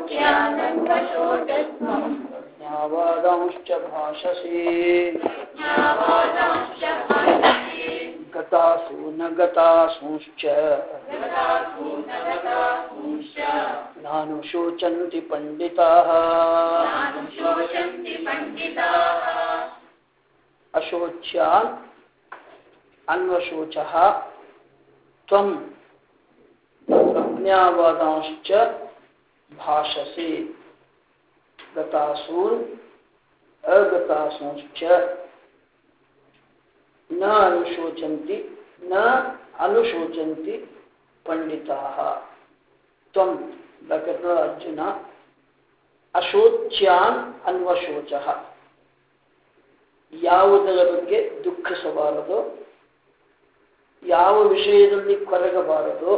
ಪ್ರಜ್ಞಾವಾದಾಂಶ್ಚ ಭಾಷಸೆ ಗತಾಸು ನ ಗತಾಸೂಶ್ಚ ನಾನುಶೋಚಂತಿ ಪಂಡಿತಾಃ ಅಶೋಚ್ಯಾನ್ ಅನ್ವಶೋಚಃ ತ್ವಂ ಪ್ರಜ್ಞಾವಾದಾಂಶ್ಚ ಭಾಷಸೆ ಗತಾಸೂನ್ ಅಗತಾಸೂಶ್ಚ ನ ಅನುಶೋಚಂತಿ ಪಂಡಿತಾಃ ತ್ವಂ ಅರ್ಜುನ ಅಶೋಚ್ಯಾನ್ ಅನ್ವಶೋಚಃ ಯಾವುದರ ಬಗ್ಗೆ ದುಃಖಿಸಬಾರದು, ಯಾವ ವಿಷಯದಲ್ಲಿ ಕೊರಗಬಾರದು,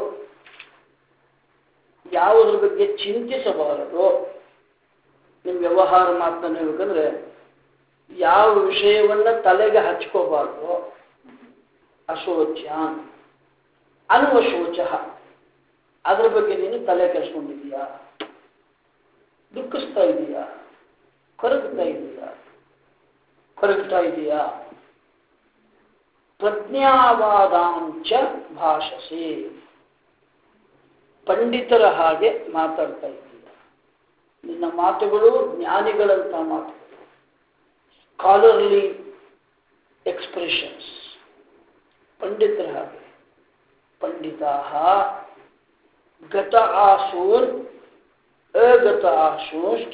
ಯಾವುದ್ರ ಬಗ್ಗೆ ಚಿಂತಿಸಬಾರದು. ನಿಮ್ಮ ವ್ಯವಹಾರ ಮಾತನ್ನ ಹೇಳ್ಬೇಕಂದ್ರೆ ಯಾವ ವಿಷಯವನ್ನ ತಲೆಗೆ ಹಚ್ಕೋಬಾರ್ದು. ಅಶೋಚ್ಯಾನ್ ಅನ್ವಶೋಚ, ಅದ್ರ ಬಗ್ಗೆ ನೀನು ತಲೆ ಕೆಡಿಸ್ಕೊಂಡಿದೀಯಾ, ದುಃಖಿಸ್ತಾ ಇದೀಯಾ, ಕೊರಗ್ತಾ ಇದೀಯಾ. ಪ್ರಜ್ಞಾವಾದಾಂಚ ಭಾಷಸೆ, ಪಂಡಿತರ ಹಾಗೆ ಮಾತಾಡ್ತಾ ಇದ್ದೀಯ. ನಿನ್ನ ಮಾತುಗಳು ಜ್ಞಾನಿಗಳಂತ ಮಾತುಗಳು, ಸ್ಕಾಲರ್ಲಿ ಎಕ್ಸ್ಪ್ರೆಷನ್ಸ್, ಪಂಡಿತರ ಹಾಗೆ. ಪಂಡಿತಾಃ ಗತ ಆಸೂನ್ ಅಗತ ಆಸೂಶ್ಚ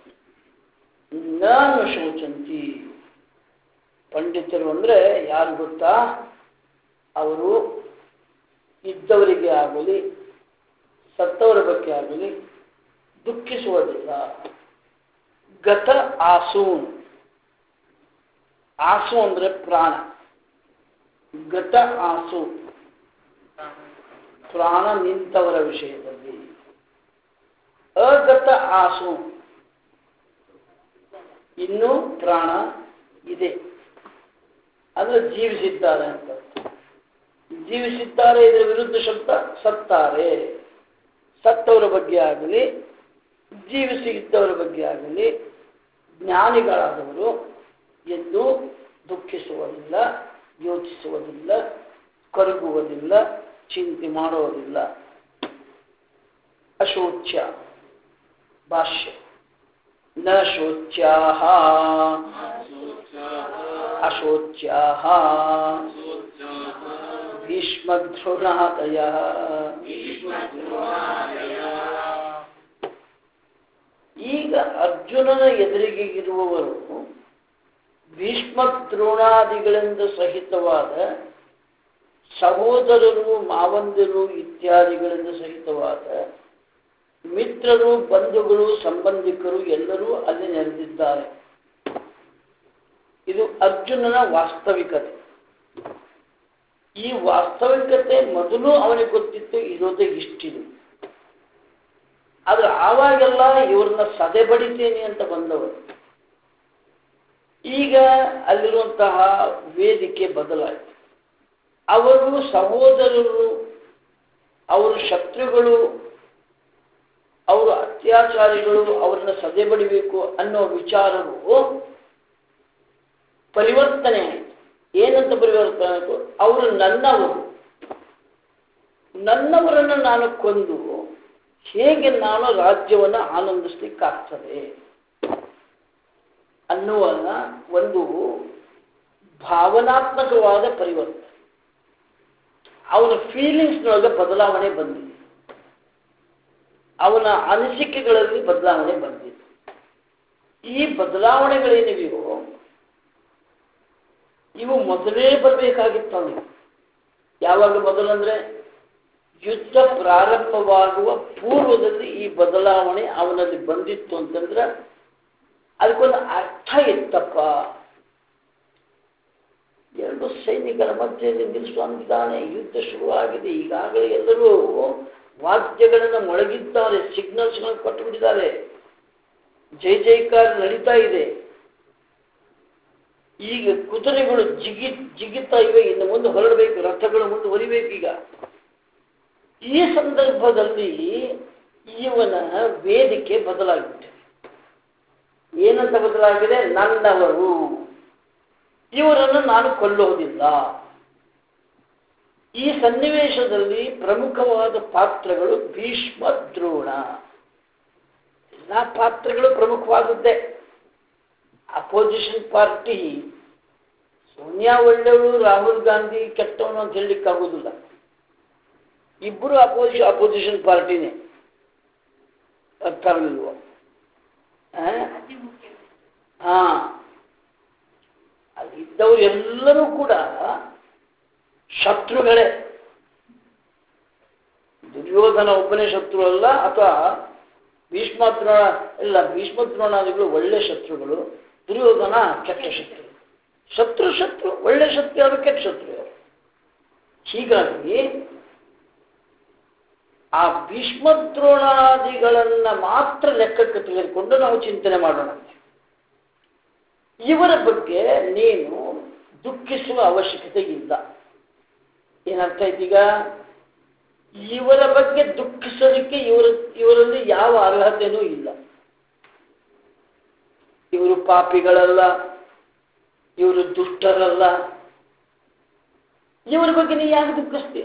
ನಾನು ಶೋಚಂತಿ. ಪಂಡಿತರು ಅಂದ್ರೆ ಯಾರು ಗೊತ್ತಾ? ಅವರು ಇದ್ದವರಿಗೆ ಆಗಲಿ ಸತ್ತವರ ಬಗ್ಗೆ ಆಗಲಿ ದುಃಖಿಸುವುದಿಲ್ಲ. ಗತ ಆಸೂನ್, ಆಸು ಅಂದ್ರೆ ಪ್ರಾಣ, ಗತ ಆಸು ಪ್ರಾಣ ನಿಂತವರ ವಿಷಯದಲ್ಲಿ. ಅಗತ ಆಸು ಇನ್ನೂ ಪ್ರಾಣ ಇದೆ ಅಂದ್ರೆ ಜೀವಿಸಿದ್ದಾರೆ ಅಂತ. ಜೀವಿಸಿದ್ದಾರೆ ಇದರ ವಿರುದ್ಧ ಶಬ್ದ ಸತ್ತಾರೆ. ಸತ್ತವರ ಬಗ್ಗೆ ಆಗಲಿ ಜೀವಿಸಿದ್ದವರ ಬಗ್ಗೆ ಆಗಲಿ ಜ್ಞಾನಿಗಳಾದವರು ಎಂದು ದುಃಖಿಸುವುದಿಲ್ಲ, ಯೋಚಿಸುವುದಿಲ್ಲ, ಕೊರಗುವುದಿಲ್ಲ, ಚಿಂತೆ ಮಾಡುವುದಿಲ್ಲ. ಅಶೋಚ್ಯ ಭಾಷ್ಯ ನ ಶೋಚ್ಯಾಃ ಅಶೋಚ್ಯಾಃ ಭೀಷ್ಮದ್ರೋಣಾದಯಃ. ಈಗ ಅರ್ಜುನನ ಎದುರಿಗೆ ಇರುವವರು ಭೀಷ್ಮದ್ರೋಣಾದಿಗಳಿಂದ ಸಹಿತವಾದ ಸಹೋದರರು, ಮಾವಂದಿರು ಇತ್ಯಾದಿಗಳಿಂದ ಸಹಿತವಾದ ಮಿತ್ರರು, ಬಂಧುಗಳು, ಸಂಬಂಧಿಕರು ಎಲ್ಲರೂ ಅಲ್ಲಿ ನೆರೆದಿದ್ದಾರೆ. ಇದು ಅರ್ಜುನನ ವಾಸ್ತವಿಕತೆ. ಈ ವಾಸ್ತವಿಕತೆ ಮೊದಲು ಅವನಿಗೆ ಗೊತ್ತಿತ್ತು, ಇರೋದೇ ಇಷ್ಟಿದು. ಆದ್ರೆ ಆವಾಗೆಲ್ಲ ಇವ್ರನ್ನ ಸದೆ ಬಡಿತೇನೆ ಅಂತ ಬಂದವರು. ಈಗ ಅಲ್ಲಿರುವಂತಹ ವೇದಿಕೆ ಬದಲಾಯಿತು. ಅವರು ಸಹೋದರರು, ಅವರು ಶತ್ರುಗಳು, ಅವರು ಅತ್ಯಾಚಾರಿಗಳು, ಅವರನ್ನ ಸದೆ ಬಡಿಬೇಕು ಅನ್ನೋ ವಿಚಾರವು ಪರಿವರ್ತನೆ ಆಯಿತು. ಏನಂತ ಪರಿವರ್ತನೆ ಆಯಿತು? ಅವರು ನನ್ನವರನ್ನು ನಾನು ಕೊಂದು ಹೇಗೆ ನಾನು ರಾಜ್ಯವನ್ನು ಆನಂದಿಸ್ಲಿಕ್ಕಾಗ್ತದೆ ಅನ್ನುವ ಒಂದು ಭಾವನಾತ್ಮಕವಾದ ಪರಿವರ್ತನೆ. ಅವನ ಫೀಲಿಂಗ್ಸ್ನೊಳಗೆ ಬದಲಾವಣೆ ಬಂದಿದೆ, ಅವನ ಅನಿಸಿಕೆಗಳಲ್ಲಿ ಬದಲಾವಣೆ ಬಂದಿದೆ. ಈ ಬದಲಾವಣೆಗಳೇನಿವೆಯೋ ಇವು ಮೊದಲೇ ಬರಬೇಕಾಗಿತ್ತು ಅವನಿಗೆ. ಯಾವಾಗ ಮೊದಲಂದ್ರೆ ಯುದ್ಧ ಪ್ರಾರಂಭವಾಗುವ ಪೂರ್ವದಲ್ಲಿ ಈ ಬದಲಾವಣೆ ಅವನಲ್ಲಿ ಬಂದಿತ್ತು ಅಂತಂದ್ರೆ ಅದಕ್ಕೊಂದು ಅರ್ಥ ಇತ್ತಪ್ಪ. ಎರಡು ಸೈನಿಕರ ಮಧ್ಯೆ ನಿಲ್ಲಿಸುವಂತಿದ್ದಾನೆ, ಯುದ್ಧ ಶುರುವಾಗಿದೆ, ಈಗಾಗಲೇ ಎಲ್ಲರೂ ವಾದ್ಯಗಳನ್ನು ಮೊಳಗಿದ್ದಾರೆ, ಸಿಗ್ನಲ್ಸ್ಗಳನ್ನು ಕೊಟ್ಟು ಬಿಟ್ಟಿದ್ದಾರೆ, ಜೈ ಜೈಕಾರ ನಡೀತಾ ಇದೆ. ಈಗ ಕುದುರೆಗಳು ಜಿಗಿತಾ ಇವೆ, ಇನ್ನು ಮುಂದೆ ಹೊರಡಬೇಕು, ರಥಗಳು ಮುಂದೆ ಹೊರಿಬೇಕು. ಈಗ ಈ ಸಂದರ್ಭದಲ್ಲಿ ಇವನ ವೇದಿಕೆ ಬದಲಾಗಿದೆ. ಏನಂತ ಬದಲಾಗಿದೆ? ನನ್ನವರು, ಇವರನ್ನು ನಾನು ಕೊಲ್ಲೋದಿಲ್ಲ. ಈ ಸನ್ನಿವೇಶದಲ್ಲಿ ಪ್ರಮುಖವಾದ ಪಾತ್ರಗಳು ಭೀಷ್ಮ, ದ್ರೋಣ. ಎಲ್ಲ ಪಾತ್ರಗಳು ಪ್ರಮುಖವಾದದ್ದೇ. ಅಪೋಸಿಷನ್ ಪಾರ್ಟಿ ಸೋನಿಯಾ ಒಳ್ಳೆಯವಳು, ರಾಹುಲ್ ಗಾಂಧಿ ಕೆಟ್ಟವನು ಅಂತ ಹೇಳಲಿಕ್ಕಾಗೋದಿಲ್ಲ. ಇಬ್ಬರು ಅಪೋಸಿಷನ್ ಪಾರ್ಟಿನೇ. ಅರ್ಥವಿಲ್ವ? ಹಾ, ಅಲ್ಲಿದ್ದವರು ಎಲ್ಲರೂ ಕೂಡ ಶತ್ರುಗಳೇ. ದುರ್ಯೋಧನ ಒಬ್ಬನೇ ಶತ್ರು ಅಲ್ಲ, ಅಥವಾ ಭೀಷ್ಮ ದ್ರೋಣ ಇಲ್ಲ. ಭೀಷ್ಮ ದ್ರೋಣಾದಿಗಳು ಒಳ್ಳೆ ಶತ್ರುಗಳು, ದುರ್ಯೋಧನ ಕೆಟ್ಟ ಶತ್ರು. ಶತ್ರು ಒಳ್ಳೆ ಶತ್ರು ಯಾರು, ಕೆಟ್ಟ ಶತ್ರು ಯಾರು. ಹೀಗಾಗಿ ಆ ಭೀಷ್ಮದ್ರೋಣಾದಿಗಳನ್ನ ಮಾತ್ರ ಲೆಕ್ಕಕ್ಕೆ ತೆಗೆದುಕೊಂಡು ನಾವು ಚಿಂತನೆ ಮಾಡೋಣ. ಇವರ ಬಗ್ಗೆ ನೀನು ದುಃಖಿಸುವ ಅವಶ್ಯಕತೆ ಇಲ್ಲ. ಏನರ್ಥ ಆಯ್ತೀಗ? ಇವರ ಬಗ್ಗೆ ದುಃಖಿಸಲಿಕ್ಕೆ ಇವರಲ್ಲಿ ಯಾವ ಅರ್ಹತೆಯೂ ಇಲ್ಲ. ಇವರು ಪಾಪಿಗಳಲ್ಲ, ಇವರು ದುಷ್ಟರಲ್ಲ. ಇವರ ಬಗ್ಗೆ ನೀನು ಯಾಕೆ ದುಃಖಿಸ್ತೀಯ?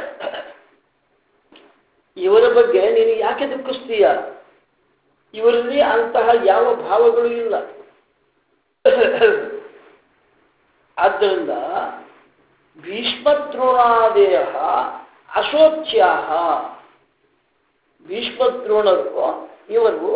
ಇವರ ಬಗ್ಗೆ ನೀನು ಯಾಕೆ ದುಃಖಿಸ್ತೀಯ? ಇವರಲ್ಲಿ ಅಂತಹ ಯಾವ ಭಾವಗಳು ಇಲ್ಲ. ಆದ್ದರಿಂದ ಭೀಷ್ಮದ್ರೋಣಾದೇಯ ಅಶೋಚ್ಯಾಹ, ಭೀಷ್ಮದ್ರೋಣರು ಇವರು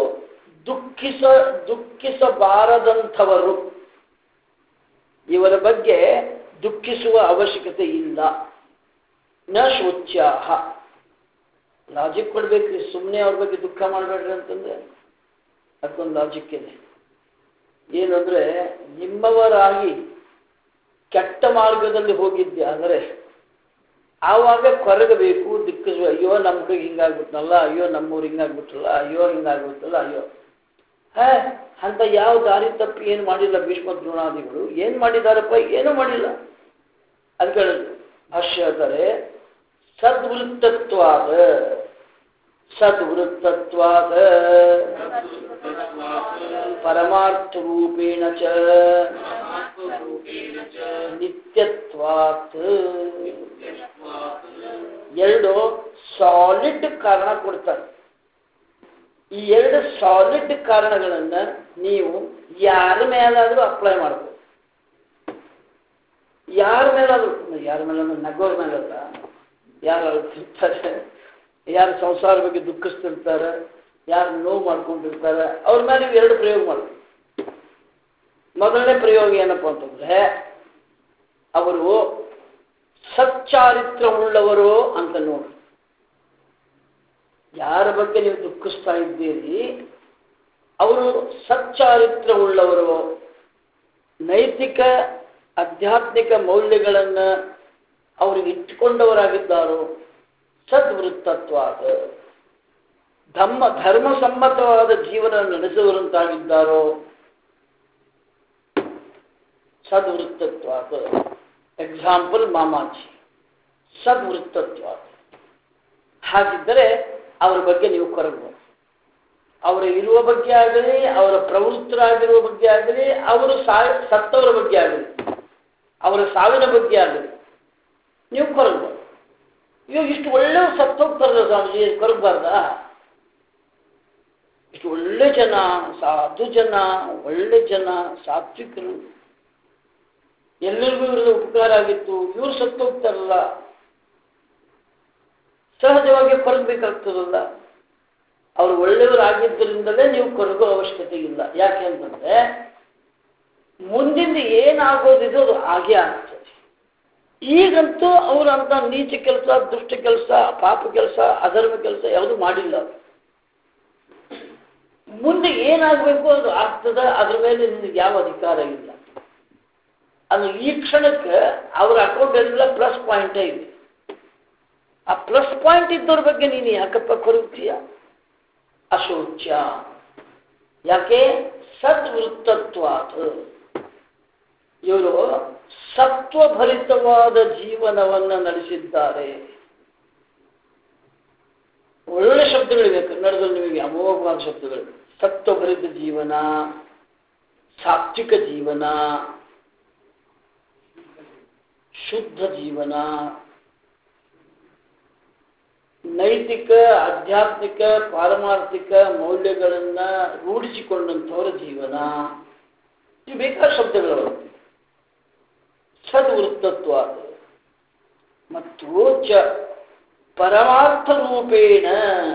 ದುಃಖಿಸಬಾರದಂಥವರು. ಇವರ ಬಗ್ಗೆ ದುಃಖಿಸುವ ಅವಶ್ಯಕತೆ ಇಲ್ಲ. ನ ಶೋಚ್ಯಾಹ. ಲಾಜಿಕ್ ಕೊಡ್ಬೇಕ್ರಿ, ಸುಮ್ಮನೆ ಅವ್ರ ಬಗ್ಗೆ ದುಃಖ ಮಾಡಬೇಡ್ರಿ ಅಂತಂದ್ರೆ ಅದಕ್ಕೊಂದು ಲಾಜಿಕ್ ಇದೆ. ಏನಂದ್ರೆ, ನಿಮ್ಮವರಾಗಿ ಕೆಟ್ಟ ಮಾರ್ಗದಲ್ಲಿ ಹೋಗಿದ್ದೆ ಅಂದರೆ ಆವಾಗ ಕೊರಗಬೇಕು, ದಿಕ್ಕಿಸುವ. ಅಯ್ಯೋ ನಮ್ಮ ಹುಡುಗ ಹಿಂಗಾಗ್ಬಿಟ್ನಲ್ಲ, ಅಯ್ಯೋ ನಮ್ಮವ್ರು ಹಿಂಗಾಗ್ಬಿಟ್ರಲ್ಲ, ಅಯ್ಯೋ ಹಿಂಗಾಗ್ಬಿಟ್ಟಲ್ಲ, ಅಯ್ಯೋ ಅಂತ ಯಾವ ದಾರಿ ತಪ್ಪಿ ಏನು ಮಾಡಿಲ್ಲ ಭೀಷ್ಮ ದ್ರೋಣಾದಿಗಳು. ಏನು ಮಾಡಿದಾರಪ್ಪ? ಏನೂ ಮಾಡಿಲ್ಲ. ಅದಕ್ಕೆ ಭಾಷ್ಯ ಹೇಳ್ತಾರೆ, ಸದ್ವೃತ್ತತ್ವಾದ ಪರಮಾರ್ಥ ರೂಪೇಣ ಚ ನಿತ್ಯತ್ವಾತ್. ಎರಡು ಸಾಲಿಡ್ ಕಾರಣ ಕೊಡ್ತಾರೆ. ಈ ಎರಡು ಸಾಲಿಡ್ ಕಾರಣಗಳನ್ನ ನೀವು ಯಾರ ಮೇಲಾದ್ರೂ ಅಪ್ಲೈ ಮಾಡ್ಬೋದು. ಯಾರ ಮೇಲಾದ್ರೂ ನಗೋರ್ ಮೇಲಲ್ಲ, ಯಾರು ಅಳ್ತಿರ್ತಾರೆ, ಯಾರು ಸಂಸಾರ ಬಗ್ಗೆ ದುಃಖಿಸ್ತಿರ್ತಾರೆ, ಯಾರು ನೋವು ಮಾಡ್ಕೊಂಡಿರ್ತಾರೆ, ಅವ್ರ ಮೇಲೆ ನೀವು ಎರಡು ಪ್ರಯೋಗ ಮಾಡ್ತೀವಿ. ಮೊದಲನೇ ಪ್ರಯೋಗ ಏನಪ್ಪ ಅಂತಂದ್ರೆ, ಅವರು ಸಚ್ಚಾರಿತ್ರವುಳ್ಳವರು ಅಂತ ನೋಡಿ. ಯಾರ ಬಗ್ಗೆ ನೀವು ದುಃಖಿಸ್ತಾ ಇದ್ದೀರಿ ಅವರು ಸಚ್ಚಾರಿತ್ರವುಳ್ಳವರು, ನೈತಿಕ ಆಧ್ಯಾತ್ಮಿಕ ಮೌಲ್ಯಗಳನ್ನು ಅವರಿಗೆ ಇಟ್ಟುಕೊಂಡವರಾಗಿದ್ದಾರೋ. ಸದ್ವೃತ್ತತ್ವಾದ ಧರ್ಮಸಮ್ಮತವಾದ ಜೀವನ ನಡೆಸುವರಂತಾಗಿದ್ದಾರೋ. ಸದ್ವೃತ್ತತ್ವಾದ. ಎಕ್ಸಾಂಪಲ್ ಮಾಮಾಜಿ, ಸದ್ವೃತ್ತತ್ವಾದ. ಹಾಗಿದ್ದರೆ ಅವರ ಬಗ್ಗೆ ನೀವು ಕೊರಗಬಹುದು. ಅವರ ಇರುವ ಬಗ್ಗೆ ಆಗಲಿ, ಅವರ ಪ್ರವೃತ್ತರಾಗಿರುವ ಬಗ್ಗೆ ಆಗಲಿ, ಅವರು ಸತ್ತವರ ಬಗ್ಗೆ ಆಗಲಿ, ಅವರ ಸಾವಿನ ಬಗ್ಗೆ ಆಗಲಿ ನೀವು ಕೊರಗಬಹುದು. ಇವಾಗ ಇಷ್ಟು ಒಳ್ಳೆ ಸತ್ತೋಗ್ತಾರಲ್ಲ ಸ್ವಾಮೀಜಿ, ಕೊರಗಬಾರ್ದ? ಇಷ್ಟು ಒಳ್ಳೆ ಜನ, ಸಾಧು ಜನ, ಒಳ್ಳೆ ಜನ, ಸಾತ್ವಿಕರು, ಎಲ್ಲರಿಗೂ ಇವ್ರದ ಉಪಕಾರ ಆಗಿತ್ತು, ಇವರು ಸತ್ತೋಗ್ತಾರಲ್ಲ, ಸಹಜವಾಗಿ ಕೊರಗಬೇಕಾಗ್ತದಲ್ಲ. ಅವರು ಒಳ್ಳೆಯವರಾಗಿದ್ದರಿಂದಲೇ ನೀವು ಕೊರಗೋ ಅವಶ್ಯಕತೆ ಇಲ್ಲ. ಯಾಕೆ ಅಂತಂದ್ರೆ ಮುಂದಿಂದ ಏನಾಗೋದಿದೆ ಅದು ಹಾಗೆ ಆಗ್ತದೆ. ಈಗಂತೂ ಅವರಂತ ನೀಚ ಕೆಲಸ, ದುಷ್ಟ ಕೆಲಸ, ಪಾಪ ಕೆಲಸ, ಅಧರ್ಮ ಕೆಲಸ ಯಾವುದು ಮಾಡಿಲ್ಲ. ಮುಂದೆ ಏನಾಗಬೇಕು ಅದು ಆಗ್ತದ, ಅದ್ರ ಮೇಲೆ ನಿನಗೆ ಯಾವ ಅಧಿಕಾರ ಇಲ್ಲ. ಅದು ಈ ಕ್ಷಣಕ್ಕೆ ಅವರ ಅಕೌಂಟ್ ಎಲ್ಲ ಪ್ಲಸ್ ಪಾಯಿಂಟೇ ಇದೆ. ಆ ಪ್ಲಸ್ ಪಾಯಿಂಟ್ ಇದ್ದವ್ರ ಬಗ್ಗೆ ನೀನು ಯಾಕಪ್ಪ ಕೊರಗ್ತೀಯ? ಅಶೋಚ್ಯ. ಯಾಕೆ? ಸದ್ವೃತ್ತತ್ವಾತ್. ಇವರು ಸತ್ವಭರಿತವಾದ ಜೀವನವನ್ನು ನಡೆಸಿದ್ದಾರೆ. ಒಳ್ಳೆ ಶಬ್ದಗಳಿವೆ ಕನ್ನಡದಲ್ಲಿ, ನಿಮಗೆ ಅಮೋಘವಾದ ಶಬ್ದಗಳು. ಸತ್ವಭರಿತ ಜೀವನ, ಸಾತ್ವಿಕ ಜೀವನ, ಶುದ್ಧ ಜೀವನ, ನೈತಿಕ, ಆಧ್ಯಾತ್ಮಿಕ, ಪಾರಮಾರ್ಥಿಕ ಮೌಲ್ಯಗಳನ್ನ ರೂಢಿಸಿಕೊಂಡಂಥವರ ಜೀವನ. ಇವು ಬೇಕಾದ ಶಬ್ದಗಳು. ಸದ್ವೃತ್ತತ್ವ ಮತ್ತು ಚ ಪರಮಾರ್ಥ ರೂಪೇಣ,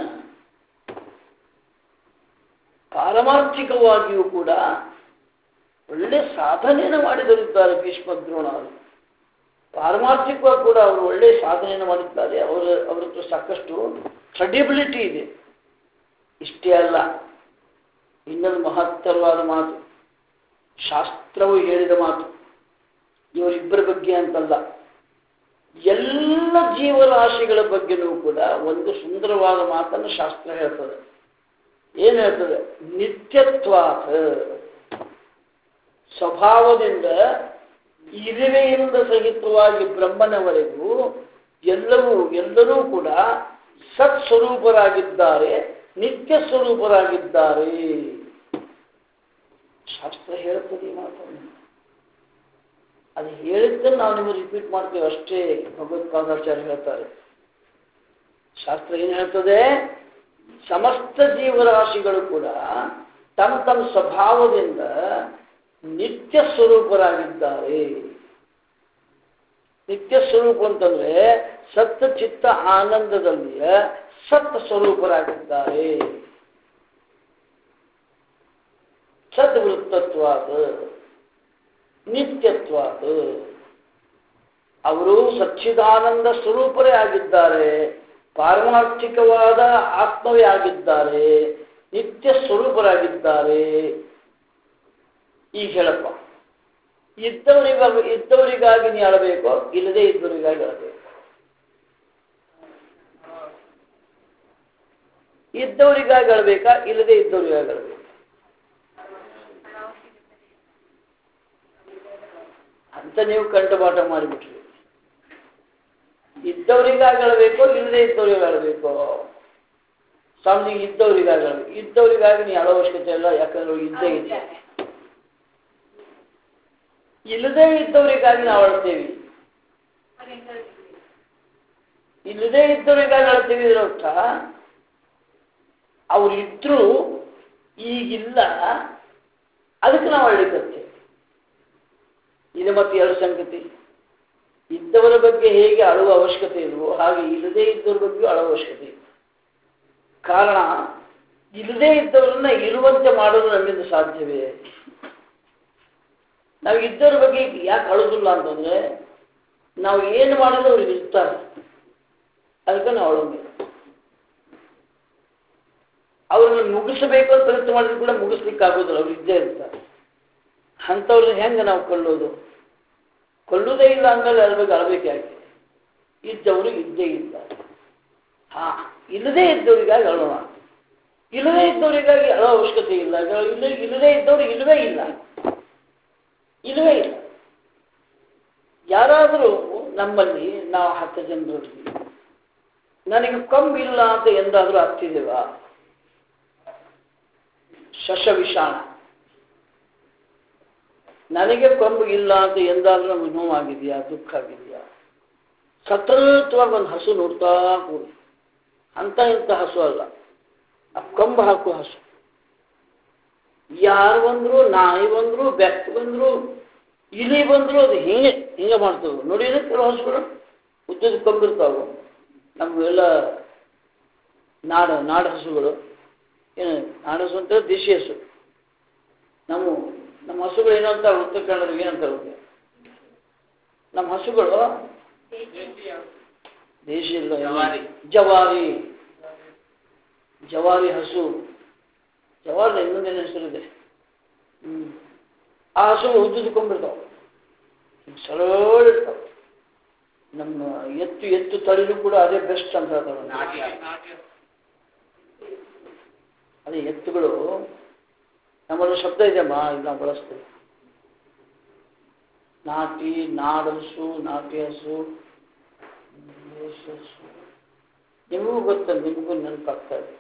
ಪಾರಮಾರ್ಥಿಕವಾಗಿಯೂ ಕೂಡ ಒಳ್ಳೆ ಸಾಧನೆಯನ್ನು ಮಾಡಿದರಿದ್ದಾರೆ ಭೀಷ್ಮ ದ್ರೋಣರು. ಪಾರಮಾರ್ಥಿಕವಾಗಿ ಕೂಡ ಅವರು ಒಳ್ಳೆ ಸಾಧನೆಯನ್ನು ಮಾಡಿದ್ದಾರೆ. ಅವರ ಹತ್ರ ಸಾಕಷ್ಟು ಕ್ರೆಡಿಬಿಲಿಟಿ ಇದೆ. ಇಷ್ಟೇ ಅಲ್ಲ, ಇನ್ನೊಂದು ಮಹತ್ತರವಾದ ಮಾತು, ಶಾಸ್ತ್ರವು ಹೇಳಿದ ಮಾತು. ಇವರಿಬ್ಬರ ಬಗ್ಗೆ ಅಂತಲ್ಲ, ಎಲ್ಲ ಜೀವರಾಶಿಗಳ ಬಗ್ಗೆನೂ ಕೂಡ ಒಂದು ಸುಂದರವಾದ ಮಾತನ್ನು ಶಾಸ್ತ್ರ ಹೇಳ್ತದೆ. ಏನು ಹೇಳ್ತದೆ? ನಿತ್ಯತ್ವಾತ್, ಸ್ವಭಾವದಿಂದ ಇರುವೆಯಿಂದ ಸಹಿತವಾಗಿ ಬ್ರಹ್ಮನವರೆಗೂ ಎಲ್ಲರೂ ಕೂಡ ಸತ್ ಸ್ವರೂಪರಾಗಿದ್ದಾರೆ, ನಿತ್ಯ ಸ್ವರೂಪರಾಗಿದ್ದಾರೆ. ಶಾಸ್ತ್ರ ಹೇಳುತ್ತದೆ ಈ ಮಾತನ್ನು. ಅದು ಹೇಳಿದ್ದನ್ನು ನಾವು ನಿಮಗೆ ರಿಪೀಟ್ ಮಾಡ್ತೇವೆ ಅಷ್ಟೇ. ಭಗವತ್ಪಾದಾಚಾರ್ಯ ಹೇಳ್ತಾರೆ, ಶಾಸ್ತ್ರ ಏನು ಹೇಳ್ತದೆ? ಸಮಸ್ತ ಜೀವರಾಶಿಗಳು ಕೂಡ ತಮ್ಮ ತಮ್ಮ ಸ್ವಭಾವದಿಂದ ನಿತ್ಯ ಸ್ವರೂಪರಾಗಿದ್ದಾರೆ. ನಿತ್ಯ ಸ್ವರೂಪ ಅಂತಂದ್ರೆ ಸತ್ತ ಚಿತ್ತ ಆನಂದದಲ್ಲಿಯ ಸತ್ ಸ್ವರೂಪರಾಗಿದ್ದಾರೆ. ಸದ್ವೃತ್ತತ್ವಾದ ನಿತ್ಯತ್ವಾದ, ಅವರು ಸಚ್ಚಿದಾನಂದ ಸ್ವರೂಪರೇ ಆಗಿದ್ದಾರೆ, ಪಾರಮಾರ್ಥಿಕವಾದ ಆತ್ಮವೇ ಆಗಿದ್ದಾರೆ, ನಿತ್ಯ ಸ್ವರೂಪರಾಗಿದ್ದಾರೆ. ಈಗ ಹೇಳಪ್ಪ, ಇದ್ದವರಿಗಾಗಿ ನೀ ಅಳಬೇಕೋ, ಇಲ್ಲದೆ ಇದ್ದವರಿಗಾಗಿ ಅಳಬೇಕು? ಇದ್ದವರಿಗಾಗಿ ಅಳಬೇಕಾ, ಇಲ್ಲದೆ ಇದ್ದವರಿಗಾಗಿ ಅಳಬೇಕು? ಅಂತ ನೀವು ಕಂಠಪಾಠ ಮಾಡಿಬಿಟ್ರಿ. ಇದ್ದವರಿಗಾಗಿ ಅಳಬೇಕೋ, ಇಲ್ಲದೆ ಇದ್ದವರಿಗೆ ಅಳಬೇಕೋ? ಸ್ವಾಮೀಜಿ ಇದ್ದವರಿಗಾಗಿ ಅಳಬೇಕು. ಇದ್ದವರಿಗಾಗಿ ನೀ ಅಳೋ ಅವಶ್ಯಕತೆ ಇಲ್ಲ, ಯಾಕಂದ್ರೆ ಇದ್ದೇ ಇದ್ದ. ಇಲ್ಲದೆ ಇದ್ದವರಿಗಾಗಿ ನಾವು ಅಳ್ತೇವೆ. ಇಲ್ಲದೆ ಇದ್ದವರಿಗಾಗಿ ಅಳ್ತೇವೆ ಇದರ ಅರ್ಥ ಅವರಿದ್ರೂ ಈಗಿಲ್ಲ, ಅದಕ್ಕೆ ನಾವು ಅಳ್ಳಿಕತ್ತೇವೆ. ಇದು ಮತ್ತೆ ಎರಡು ಸಂಗತಿ. ಇದ್ದವರ ಬಗ್ಗೆ ಹೇಗೆ ಅಳುವ ಅವಶ್ಯಕತೆ ಇಲ್ವೋ ಹಾಗೆ ಇಲ್ಲದೇ ಇದ್ದವರ ಬಗ್ಗೆ ಅಳುವ ಅವಶ್ಯಕತೆ ಇದೆ. ಕಾರಣ, ಇಲ್ಲದೇ ಇದ್ದವರನ್ನ ಇರುವಂತೆ ಮಾಡೋದು ನಮ್ಮಿಂದ ಸಾಧ್ಯವೇ? ನಾವು ಇದ್ದವ್ರ ಬಗ್ಗೆ ಯಾಕೆ ಅಳುದಿಲ್ಲ ಅಂತಂದ್ರೆ, ನಾವು ಏನು ಮಾಡಿದ್ರು ಅವ್ರಿಗೆ ಇರ್ತಾರೆ, ಅದಕ್ಕೆ ನಾವು ಅಳೋಂಗಿಲ್ಲ. ಅವ್ರನ್ನ ಮುಗಿಸಬೇಕು ಅಂತ ಪ್ರಯತ್ನ ಮಾಡಿದ್ರು ಕೂಡ ಮುಗಿಸ್ಲಿಕ್ಕೆ ಆಗೋದಿಲ್ಲ, ಅವ್ರು ಇದ್ದೇ ಇರ್ತಾರೆ. ಅಂಥವ್ರನ್ನ ಹೆಂಗೆ ನಾವು ಕೊಲ್ಲುವುದೇ ಇಲ್ಲ ಅಂದಮೇಲೆ ಅದ್ರ ಬಗ್ಗೆ ಅಳಬೇಕಾಗಿದೆ. ಇದ್ದವರು ಇದ್ದೇ ಇದ್ದಾರೆ. ಇಲ್ಲದೇ ಇದ್ದವರಿಗಾಗಿ ಅಳೋಣ. ಇಲ್ಲದೇ ಇದ್ದವರಿಗಾಗಿ ಅಳೋ ಅವಶ್ಯಕತೆ ಇಲ್ಲ. ಇಲ್ಲದೇ ಇದ್ದವರು ಇಲ್ಲವೇ ಇಲ್ಲ. ಯಾರಾದರೂ ನಮ್ಮಲ್ಲಿ ನಾವು 10 ಜನರಲ್ಲಿ ನನಗೆ ಕೊಂಬಿಲ್ಲ ಅಂತ ಎಂದಾದರೂ ಆಗ್ತಿದ್ದೇವ? ಶಶವಿಷಾಣ, ನನಗೆ ಕೊಂಬು ಇಲ್ಲ ಅಂತ ಎಂದಾದ್ರೂ ನಮಗೆ ನೋವಾಗಿದೆಯಾ, ದುಃಖ ಆಗಿದೆಯಾ? ಸತತವಾಗಿ ಒಂದು ಹಸು ನೋಡ್ತಾ ಕೂಡಿ, ಅಂತ ಇಂಥ ಹಸು ಅಲ್ಲ, ಆ ಕೊಂಬು ಹಾಕುವ ಹಸು. ಯಾರು ಬಂದ್ರು, ನಾಯಿ ಬಂದ್ರು, ಬೆಕ್ಕು ಬಂದ್ರು, ಇಲಿ ಬಂದ್ರು, ಅದು ಹಿಂಗೆ ಮಾಡ್ತವೆ. ನೋಡಿ, ಕೆಲವು ಹಸುಗಳು ಉದ್ದದ ಕೊಂಬಿರ್ತಾವೆ. ನಮಗೆಲ್ಲ ನಾಡ ಹಸುಗಳು, ಏನು ನಾಡ ಹಸು ಅಂತ ದೇಶಿ ಹಸು. ನಮ್ಮ ಹಸುಗಳು ಏನಂತ ಉತ್ತರ ಕನ್ನಡ ಏನಂತ ನಮ್ಮ ಹಸುಗಳು ದೇಶಿ ಇಲ್ಲ, ಜವಾರಿ ಹಸು. ಜವಾರಿ ಇನ್ನೊಂದೇನು ಹೆಸರಿದೆ. ಆ ಹಸು ಉದ್ದುಕೊಂಡ್ಬಿಡ್ತಾವೆ, ಸರಳ ಇರ್ತಾವೆ. ನಮ್ಮ ಎತ್ತು ತಳಿಲು ಕೂಡ ಅದೇ ಬೆಸ್ಟ್ ಅಂತ ಹೇಳ್ತಾರೆ. ಅದೇ ಎತ್ತುಗಳು, ನಮ್ಮಲ್ಲಿ ಶಬ್ದ ಇದೆಯಮ್ಮ, ಇದು ನಾವು ಬಳಸ್ತೇವೆ. ನಾಟಿ ಹಸು, ನಿಮಗೂ ಗೊತ್ತಲ್ಲ, ನಿಮಗೂ ನೆನಪಾಗ್ತಾ ಇದೆ.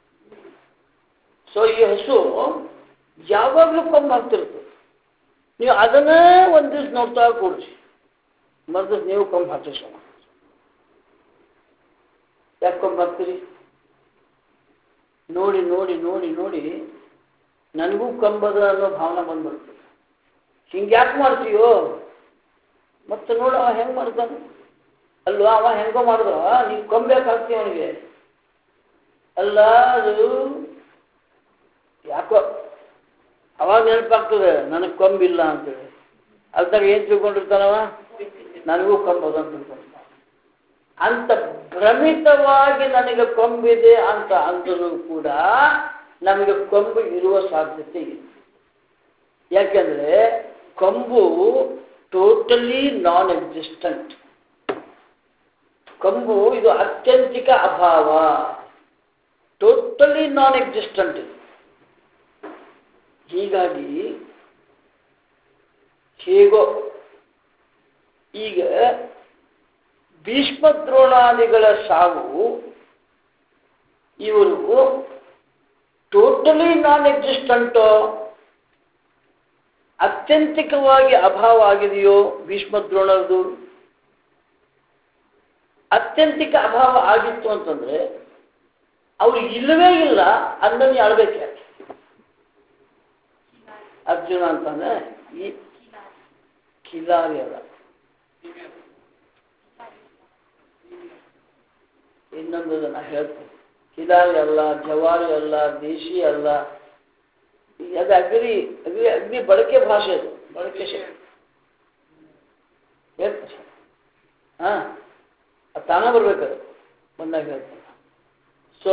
ಸೊ ಈ ಹಸು ಯಾವಾಗಲೂ ಕೊಂಬು ಹಾಕ್ತಿರ್ತದೆ. ನೀವು ಅದನ್ನೇ ಒಂದು ದಿವ್ಸ ನೋಡ್ತಾ ಕೂಡ್ರಿ, ಮರ್ದಿವ್ಸ ನೀವು ಕೊಂಬು ಹಾಕ್ರಿ. ಯಾಕೆ ಕೊಂಬು ಹಾಕ್ತೀರಿ? ನೋಡಿ ನೋಡಿ ನೋಡಿ ನೋಡಿ ನನಗೂ ಕೊಂಬದ ಅನ್ನೋ ಭಾವನೆ ಬಂದ್ಬಿಡ್ತದೆ. ಹಿಂಗೆ ಯಾಕೆ ಮಾಡ್ತೀಯೋ? ಮತ್ತೆ ನೋಡು ಅವ ಹೆಂಗೆ ಮಾಡ್ತಾನೆ ಅಲ್ವಾ? ಅವ ಹೆಂಗೋ ಮಾಡಿದ್ರ ನೀವು ಕೊಂಬು ಯಾಕೆ ಹಾಕ್ತೀವಿ ಅವನಿಗೆ? ಅಲ್ಲ, ಅದು ಯಾಕೋ ಅವಾಗ ನೆನಪಾಗ್ತದೆ ನನಗೆ ಕೊಂಬಿಲ್ಲ ಅಂತೇಳಿ. ಅಲ್ದಾಗ ಏನು ತಿಳ್ಕೊಂಡಿರ್ತಾನವ? ನನಗೂ ಕೊಂಬದ ಅಂತ ತಿಳ್ಕೊಂಡಿರ್ತಾನೆ. ಅಂತ ಭ್ರಮಿತವಾಗಿ ನನಗೆ ಕೊಂಬಿದೆ ಅಂತ ಅಂದರೂ ಕೂಡ ನಮಗೆ ಕೊಂಬು ಇರುವ ಸಾಧ್ಯತೆ ಇದೆ. ಯಾಕೆಂದ್ರೆ ಕೊಂಬು ಟೋಟಲಿ ನಾನ್ ಎಕ್ಸಿಸ್ಟೆಂಟ್. ಕೊಂಬು ಇದು ಅತ್ಯಂತಿಕ ಅಭಾವ, ಟೋಟಲಿ ನಾನ್ ಎಕ್ಸಿಸ್ಟೆಂಟ್ ಇದು. ಹೀಗಾಗಿ ಹೇಗೋ ಈಗ ಭೀಷ್ಮ ದ್ರೋಣಾದಿಗಳ ಸಾವು ಇವರು ಟೋಟಲಿ ನಾನ್ ಎಕ್ಸಿಸ್ಟೆಂಟೋ ಅತ್ಯಂತಿಕವಾಗಿ ಅಭಾವ ಆಗಿದೆಯೋ? ಭೀಷ್ಮ ದ್ರೋಣರದು ಅತ್ಯಂತಿಕ ಅಭಾವ ಆಗಿತ್ತು ಅಂತಂದ್ರೆ ಅವ್ರು ಇಲ್ಲವೇ ಇಲ್ಲ ಅನ್ನನ್ನು ಆಳ್ಬೇಕು. ಅರ್ಜುನ ಅಂತಂದ್ರೆ ಈ ಕಿಲಾರಿ ಅಲ್ಲ, ಇನ್ನೊಂದು ನಾ ಹೇಳ್ತೀನಿ. ಕಿಲಾರಿ ಅಲ್ಲ, ಜವಾರಿ ಅಲ್ಲ, ದೇಶಿ ಅಲ್ಲ. ಅದು ಅಗ್ರಿ ಅಗ್ರಿ ಅಗ್ರಿ ಬಳಕೆ ಭಾಷೆ, ಅದು ಬಳಕೆ ಹೇಳ್ತೀನಿ. ಹಾಂ, ಅದು ತಾನೇ ಬರ್ಬೇಕದು, ಬಂದಾಗ ಹೇಳ್ತೀನಿ. ಸೊ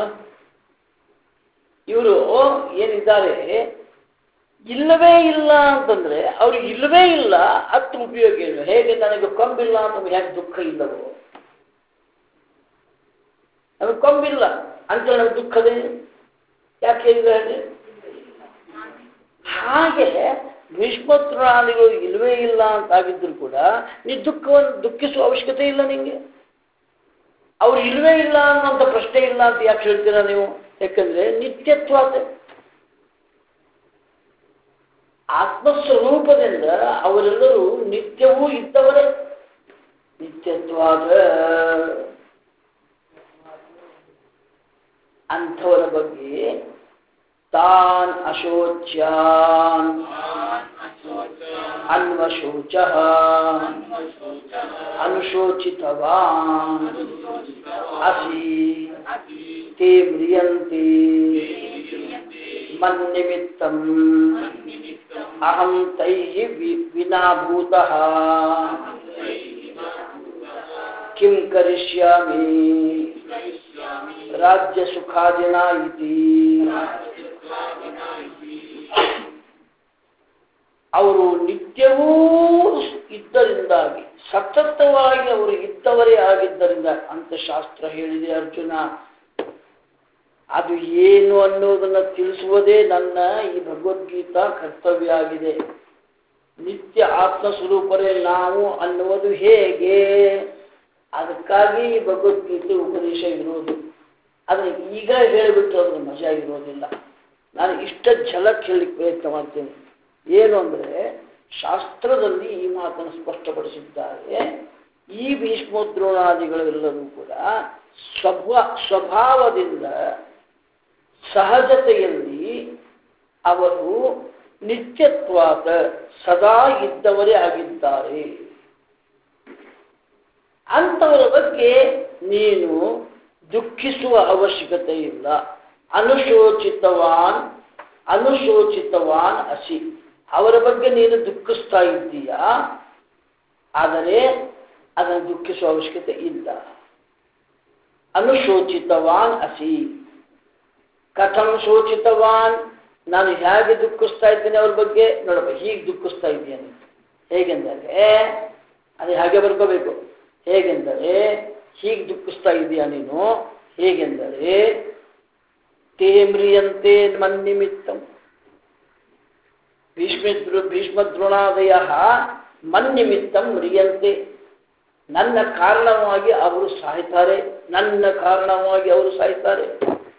ಇವರು ಏನಿದ್ದಾರೆ ಇಲ್ಲವೇ ಇಲ್ಲ ಅಂತಂದ್ರೆ ಅವ್ರಿಗೆ ಇಲ್ಲವೇ ಇಲ್ಲ. ಅಷ್ಟು ಉಪಯೋಗ ಏನು? ಹೇಗೆ ನನಗೆ ಕೊಂಬಿಲ್ಲ ಅಂತಂದ್ರೆ ಯಾಕೆ ದುಃಖ ಇಲ್ಲವೋ? ನಮಗೆ ಕೊಂಬಿಲ್ಲ ಅಂತ ನಮಗೆ ದುಃಖದೇ ಯಾಕೆ ಹೇಳಿದ್ರೆ? ಹಾಗೆ ಭೀಷ್ಮೋತ್ರಾದಿಗಳು ಇಲ್ಲವೇ ಇಲ್ಲ ಅಂತಾಗಿದ್ರು ಕೂಡ ನೀವು ದುಃಖವನ್ನು ದುಃಖಿಸುವ ಅವಶ್ಯಕತೆ ಇಲ್ಲ ನಿಮಗೆ. ಅವ್ರು ಇಲ್ಲವೇ ಇಲ್ಲ ಅನ್ನೋಂಥ ಪ್ರಶ್ನೆ ಇಲ್ಲ ಅಂತ ಯಾಕೆ ಹೇಳ್ತೀರಾ ನೀವು? ಯಾಕಂದ್ರೆ ನಿತ್ಯತ್ವಾದ ಆತ್ಮಸ್ವರೂಪದಿಂದ ಅವರೆಲ್ಲರೂ ನಿತ್ಯವೂ ಇದ್ದವರೇ. ನಿತ್ಯತ್ವಾದ ಅಂಥವರ ಬಗ್ಗೆ ತಾನ್ ಅಶೋಚ್ಯಾನ್ ಅನ್ವಶೋಚ ಅನುಶೋಚಿತವಾನ್ ಅಸಿ ತೇ ಮ್ರಿಯಂತೆ ಮನ್ನಿಮಿತ್ತಂ ಅಹಂ ತೈಃ ವಿನಾಭೂತಃ ಕಿಂ ಕರಿಷ್ಯಾಮಿ ರಾಜ್ಯ ಸುಖಾದಿನ ಇತಿ. ಅವರು ನಿತ್ಯವೂ ಇದ್ದರಿಂದಾಗಿ, ಸತತವಾಗಿ ಅವರು ಇದ್ದವರೇ ಆಗಿದ್ದರಿಂದ ಅಂತ ಶಾಸ್ತ್ರ ಹೇಳಿದೆ. ಅರ್ಜುನ, ಅದು ಏನು ಅನ್ನೋದನ್ನು ತಿಳಿಸುವುದೇ ನನ್ನ ಈ ಭಗವದ್ಗೀತಾ ಕರ್ತವ್ಯ ಆಗಿದೆ. ನಿತ್ಯ ಆತ್ಮಸ್ವರೂಪರೇ ನಾವು ಅನ್ನುವುದು ಹೇಗೆ? ಅದಕ್ಕಾಗಿ ಈ ಭಗವದ್ಗೀತೆ ಉಪದೇಶ ಇರೋದು. ಆದರೆ ಈಗ ಹೇಳಿಬಿಟ್ಟು ಅದ್ರ ಮಜಾ ಇರೋದಿಲ್ಲ. ನಾನು ಇಷ್ಟ ಝಲಕ್ ಹೇಳಲಿಕ್ಕೆ ಪ್ರಯತ್ನ ಮಾಡ್ತೇನೆ. ಏನು ಅಂದರೆ, ಶಾಸ್ತ್ರದಲ್ಲಿ ಈ ಮಾತನ್ನು ಸ್ಪಷ್ಟಪಡಿಸಿದ್ದಾರೆ. ಈ ಭೀಷ್ಮೋದ್ರೋಣಾದಿಗಳೆಲ್ಲರೂ ಕೂಡ ಸ್ವಭಾವದಿಂದ ಸಹಜತೆಯಲ್ಲಿ ಅವರು ನಿತ್ಯತ್ವಾದ ಸದಾ ಇದ್ದವರೇ ಆಗಿದ್ದಾರೆ. ಅಂಥವರ ಬಗ್ಗೆ ನೀನು ದುಃಖಿಸುವ ಅವಶ್ಯಕತೆ ಇಲ್ಲ. ಅನುಶೋಚಿತವಾನ್ ಅಸಿ, ಅವರ ಬಗ್ಗೆ ನೀನು ದುಃಖಿಸ್ತಾ ಇದ್ದೀಯಾ, ಆದರೆ ಅದನ್ನು ದುಃಖಿಸುವ ಅವಶ್ಯಕತೆ ಇಲ್ಲ. ಅನುಶೋಚಿತವಾನ್ ಅಸಿ. ಕಥಂ ಶೋಚಿತವಾನ್, ನಾನು ಹೇಗೆ ದುಃಖಿಸ್ತಾ ಇದ್ದೇನೆ ಅವ್ರ ಬಗ್ಗೆ ನೋಡಪ್ಪ, ಹೀಗೆ ದುಃಖಿಸ್ತಾ ಇದ್ದೇನೆ. ಹೇಗೆಂದರೆ ಅದು ಹಾಗೆ ಬರ್ಕೋಬೇಕು. ಹೇಗೆಂದರೆ ಹೀಗೆ ದುಃಖಿಸ್ತಾ ಇದೆಯಾ ನೀನು? ಹೇಗೆಂದರೆ ತೇ ಮ್ರಿಯಂತೆ ಮನ್ನಿಮಿತ್ತಂ, ಭೀಷ್ಮದ್ರೋಣಾದಯ ಮನ್ನಿಮಿತ್ತಂ ಮ್ರಿಯಂತೆ, ನನ್ನ ಕಾರಣವಾಗಿ ಅವರು ಸಾಯ್ತಾರೆ. ನನ್ನ ಕಾರಣವಾಗಿ ಅವರು ಸಾಯ್ತಾರೆ.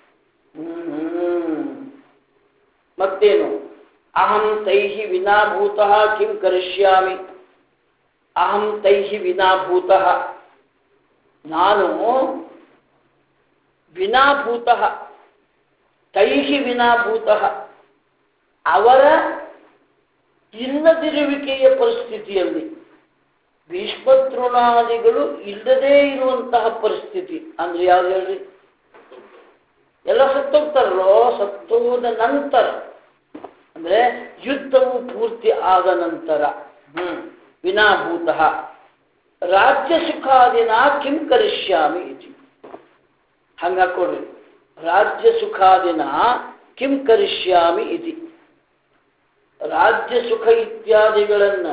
ಮತ್ತೇನು? ಅಹಂ ತೈಹಿ ವಿನಾಭೂತಃ ಕಿಂ ಕರಿಷ್ಯಾಮಿ. ಅಹಂ ತೈಹಿ ವಿನಾಭೂತಃ, ನಾನು ವಿನಾಭೂತಃ, ತೈಹಿ ವಿನಾಭೂತಃ, ಅವರ ಇಲ್ಲದಿರುವಿಕೆಯ ಪರಿಸ್ಥಿತಿಯಲ್ಲಿ, ಭೀಷ್ಮದ್ರೋಣಾದಿಗಳು ಇಲ್ಲದೇ ಇರುವಂತಹ ಪರಿಸ್ಥಿತಿ ಅಂದ್ರೆ ಯಾವ್ದು ಹೇಳ್ರಿ? ಎಲ್ಲ ಸತ್ತೋಗ್ತಾರಲ್ಲೋ, ಸತ್ತೋದ ನಂತರ ಅಂದ್ರೆ ಯುದ್ಧವು ಪೂರ್ತಿ ಆದ ನಂತರ. ವಿನಾಭೂತಃ ರಾಜ್ಯ ಸುಖಾದಿನ ಕಿಂ ಕರಿಷ್ಯಾಮಿ ಇತಿ. ಹಂಗ ಹಾಕೊಡ್ರಿ, ರಾಜ್ಯ ಸುಖಾದಿನ ಕಿಂ ಕರಿಷ್ಯಾಮಿ ಇತಿ. ರಾಜ್ಯ ಸುಖ ಇತ್ಯಾದಿಗಳನ್ನ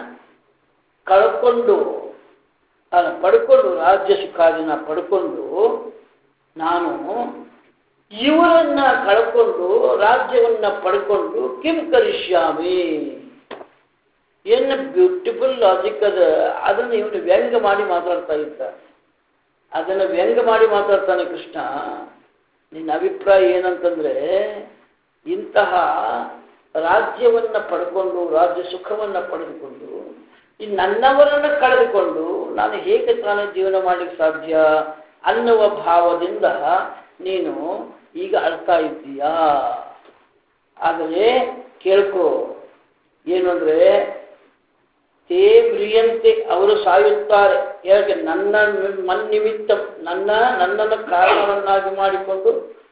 ಪಡ್ಕೊಂಡು, ರಾಜ್ಯ ಸುಖಾದಿನ ಪಡ್ಕೊಂಡು ನಾನು ಇವರನ್ನ ಕಳ್ಕೊಂಡು ರಾಜ್ಯವನ್ನ ಪಡ್ಕೊಂಡು ಕಿಂ ಕರಿಷ್ಯಾಮಿ. ಏನು ಬ್ಯೂಟಿಫುಲ್ ಲಾಜಿಕ್ ಅದ. ಅದನ್ನು ಇವನು ವ್ಯಂಗ್ಯ ಮಾಡಿ ಮಾತಾಡ್ತಾ ಇದ್ದಾನೆ. ಅದನ್ನು ವ್ಯಂಗ್ಯ ಮಾಡಿ ಮಾತಾಡ್ತಾನೆ ಕೃಷ್ಣ. ನಿನ್ನ ಅಭಿಪ್ರಾಯ ಏನಂತಂದ್ರೆ, ಇಂತಹ ರಾಜ್ಯವನ್ನ ಪಡ್ಕೊಂಡು, ರಾಜ್ಯ ಸುಖವನ್ನ ಪಡೆದುಕೊಂಡು, ಈ ನನ್ನವರನ್ನ ಕಳೆದುಕೊಂಡು ನಾನು ಹೇಗೆ ತಾನೇ ಜೀವನ ಮಾಡಲಿಕ್ಕೆ ಸಾಧ್ಯ ಅನ್ನುವ ಭಾವದಿಂದ ನೀನು ಈಗ ಅಳ್ತಾ ಇದ್ದೀಯಾ. ಆದರೆ ಕೇಳ್ಕೋ, ಏನು ಅಂದ್ರೆ, ತೇ ಮ್ರಿಯಂತೆ, ಅವರು ಸಾಯುತ್ತಾರೆ. ಹೇಗೆ? ನಿಮಿತ್ತ ನನ್ನನ್ನು ಕಾರಣವನ್ನಾಗಿ ಮಾಡಿಕೊಂಡು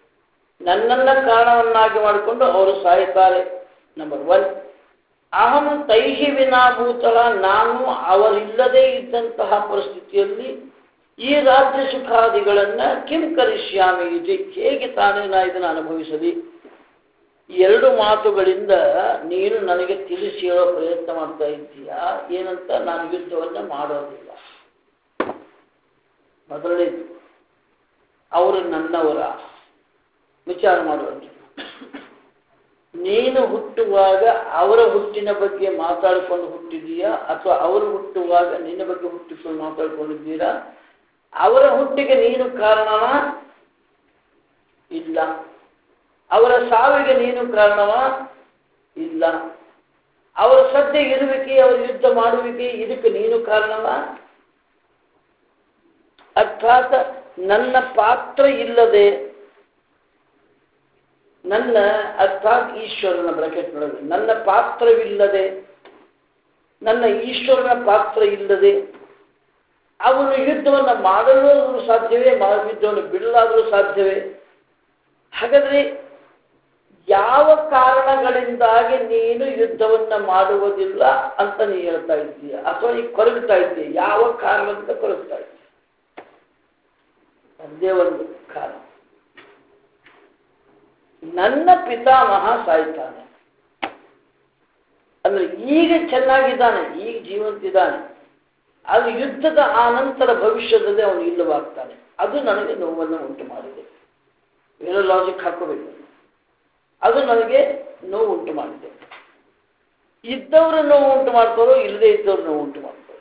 ಅವರು ಸಾಯುತ್ತಾರೆ. ನಂಬರ್ 1. ಅಹಂ ತೈಹಿ ವಿನಾಭೂತಃ, ನಾನು ಅವರಿಲ್ಲದೆ ಇದ್ದಂತಹ ಪರಿಸ್ಥಿತಿಯಲ್ಲಿ ಈ ರಾಜ್ಯ ಸುಖಾದಿಗಳನ್ನ ಕಿಂ ಕರಿಷ್ಯಾಮಿ ಇತಿ, ಹೇಗೆ ತಾನೇ ನಾ ಇದನ್ನು ಅನುಭವಿಸಲಿ. ಈ ಎರಡು ಮಾತುಗಳಿಂದ ನೀನು ನನಗೆ ತಿಳಿಸಿ ಹೇಳೋ ಪ್ರಯತ್ನ ಮಾಡ್ತಾ ಇದ್ದೀಯಾ ಏನಂತ. ನಾನು ಯುದ್ಧವನ್ನ ಮಾಡೋದಿಲ್ಲ. ಮೊದಲನೇದು, ಅವರು ನನ್ನವರ ವಿಚಾರ ಮಾಡುವಂತೆ. ನೀನು ಹುಟ್ಟುವಾಗ ಅವರ ಹುಟ್ಟಿನ ಬಗ್ಗೆ ಮಾತಾಡಿಕೊಂಡು ಹುಟ್ಟಿದೀಯಾ, ಅಥವಾ ಅವರು ಹುಟ್ಟುವಾಗ ನಿನ್ನ ಬಗ್ಗೆ ಹುಟ್ಟಿಕೊಂಡು ಮಾತಾಡ್ಕೊಂಡಿದ್ದೀರಾ? ಅವರ ಹುಟ್ಟಿಗೆ ನೀನು ಕಾರಣವಾ? ಇಲ್ಲ. ಅವರ ಸಾವಿಗೆ ನೀನು ಕಾರಣವಾ? ಇಲ್ಲ. ಅವರ ಸದ್ಯ ಇರುವಿಕೆ, ಅವರ ಯುದ್ಧ ಮಾಡುವಿಕೆ, ಇದಕ್ಕೆ ನೀನು ಕಾರಣವಾ? ಅರ್ಥಾತ್ ನನ್ನ ಪಾತ್ರ ಇಲ್ಲದೆ, ಅರ್ಥಾತ್ ಈಶ್ವರನ ಬ್ರಾಕೆಟ್ ನೋಡೋದು, ನನ್ನ ಪಾತ್ರವಿಲ್ಲದೆ, ನನ್ನ ಈಶ್ವರನ ಪಾತ್ರ ಇಲ್ಲದೆ ಅವನು ಯುದ್ಧವನ್ನು ಮಾಡಲು ಸಾಧ್ಯವೇ? ಯುದ್ಧವನ್ನು ಬಿಡಲಾದರೂ ಸಾಧ್ಯವೇ? ಹಾಗಾದ್ರೆ ಯಾವ ಕಾರಣಗಳಿಂದಾಗಿ ನೀನು ಯುದ್ಧವನ್ನ ಮಾಡುವುದಿಲ್ಲ ಅಂತ ನೀ ಹೇಳ್ತಾ ಇದ್ದೀಯ, ಅಥವಾ ನೀ ಕೊರಗ್ತಾ ಇದ್ದೀಯ? ಯಾವ ಕಾರಣದಿಂದ ಕೊರಗ್ತಾ ಇದ್ದೀಯ? ಒಂದೇ ಒಂದು ಕಾರಣ, ನನ್ನ ಪಿತಾಮಹ ಸಾಯ್ತಾನೆ ಅಂದ್ರೆ ಈಗ ಚೆನ್ನಾಗಿದ್ದಾನೆ, ಈಗ ಜೀವಂತಿದ್ದಾನೆ. ಅದು ಯುದ್ಧದ ಆನಂತರ ಭವಿಷ್ಯದಲ್ಲಿ ಅವನು ಇಲ್ಲವಾಗ್ತಾನೆ. ಅದು ನನಗೆ ನೋವನ್ನು ಉಂಟು ಮಾಡಿದೆ. ಏನೋ ಲಾಜಿಕ್ ಹಾಕೋಬೇಕು. ಅದು ನನಗೆ ನೋವು ಉಂಟು ಮಾಡಿದೆ. ಇದ್ದವರು ನೋವು ಉಂಟು ಮಾಡ್ತಾರೋ, ಇಲ್ಲದೆ ಇದ್ದವರು ನೋವು ಉಂಟು ಮಾಡ್ತಾರೋ?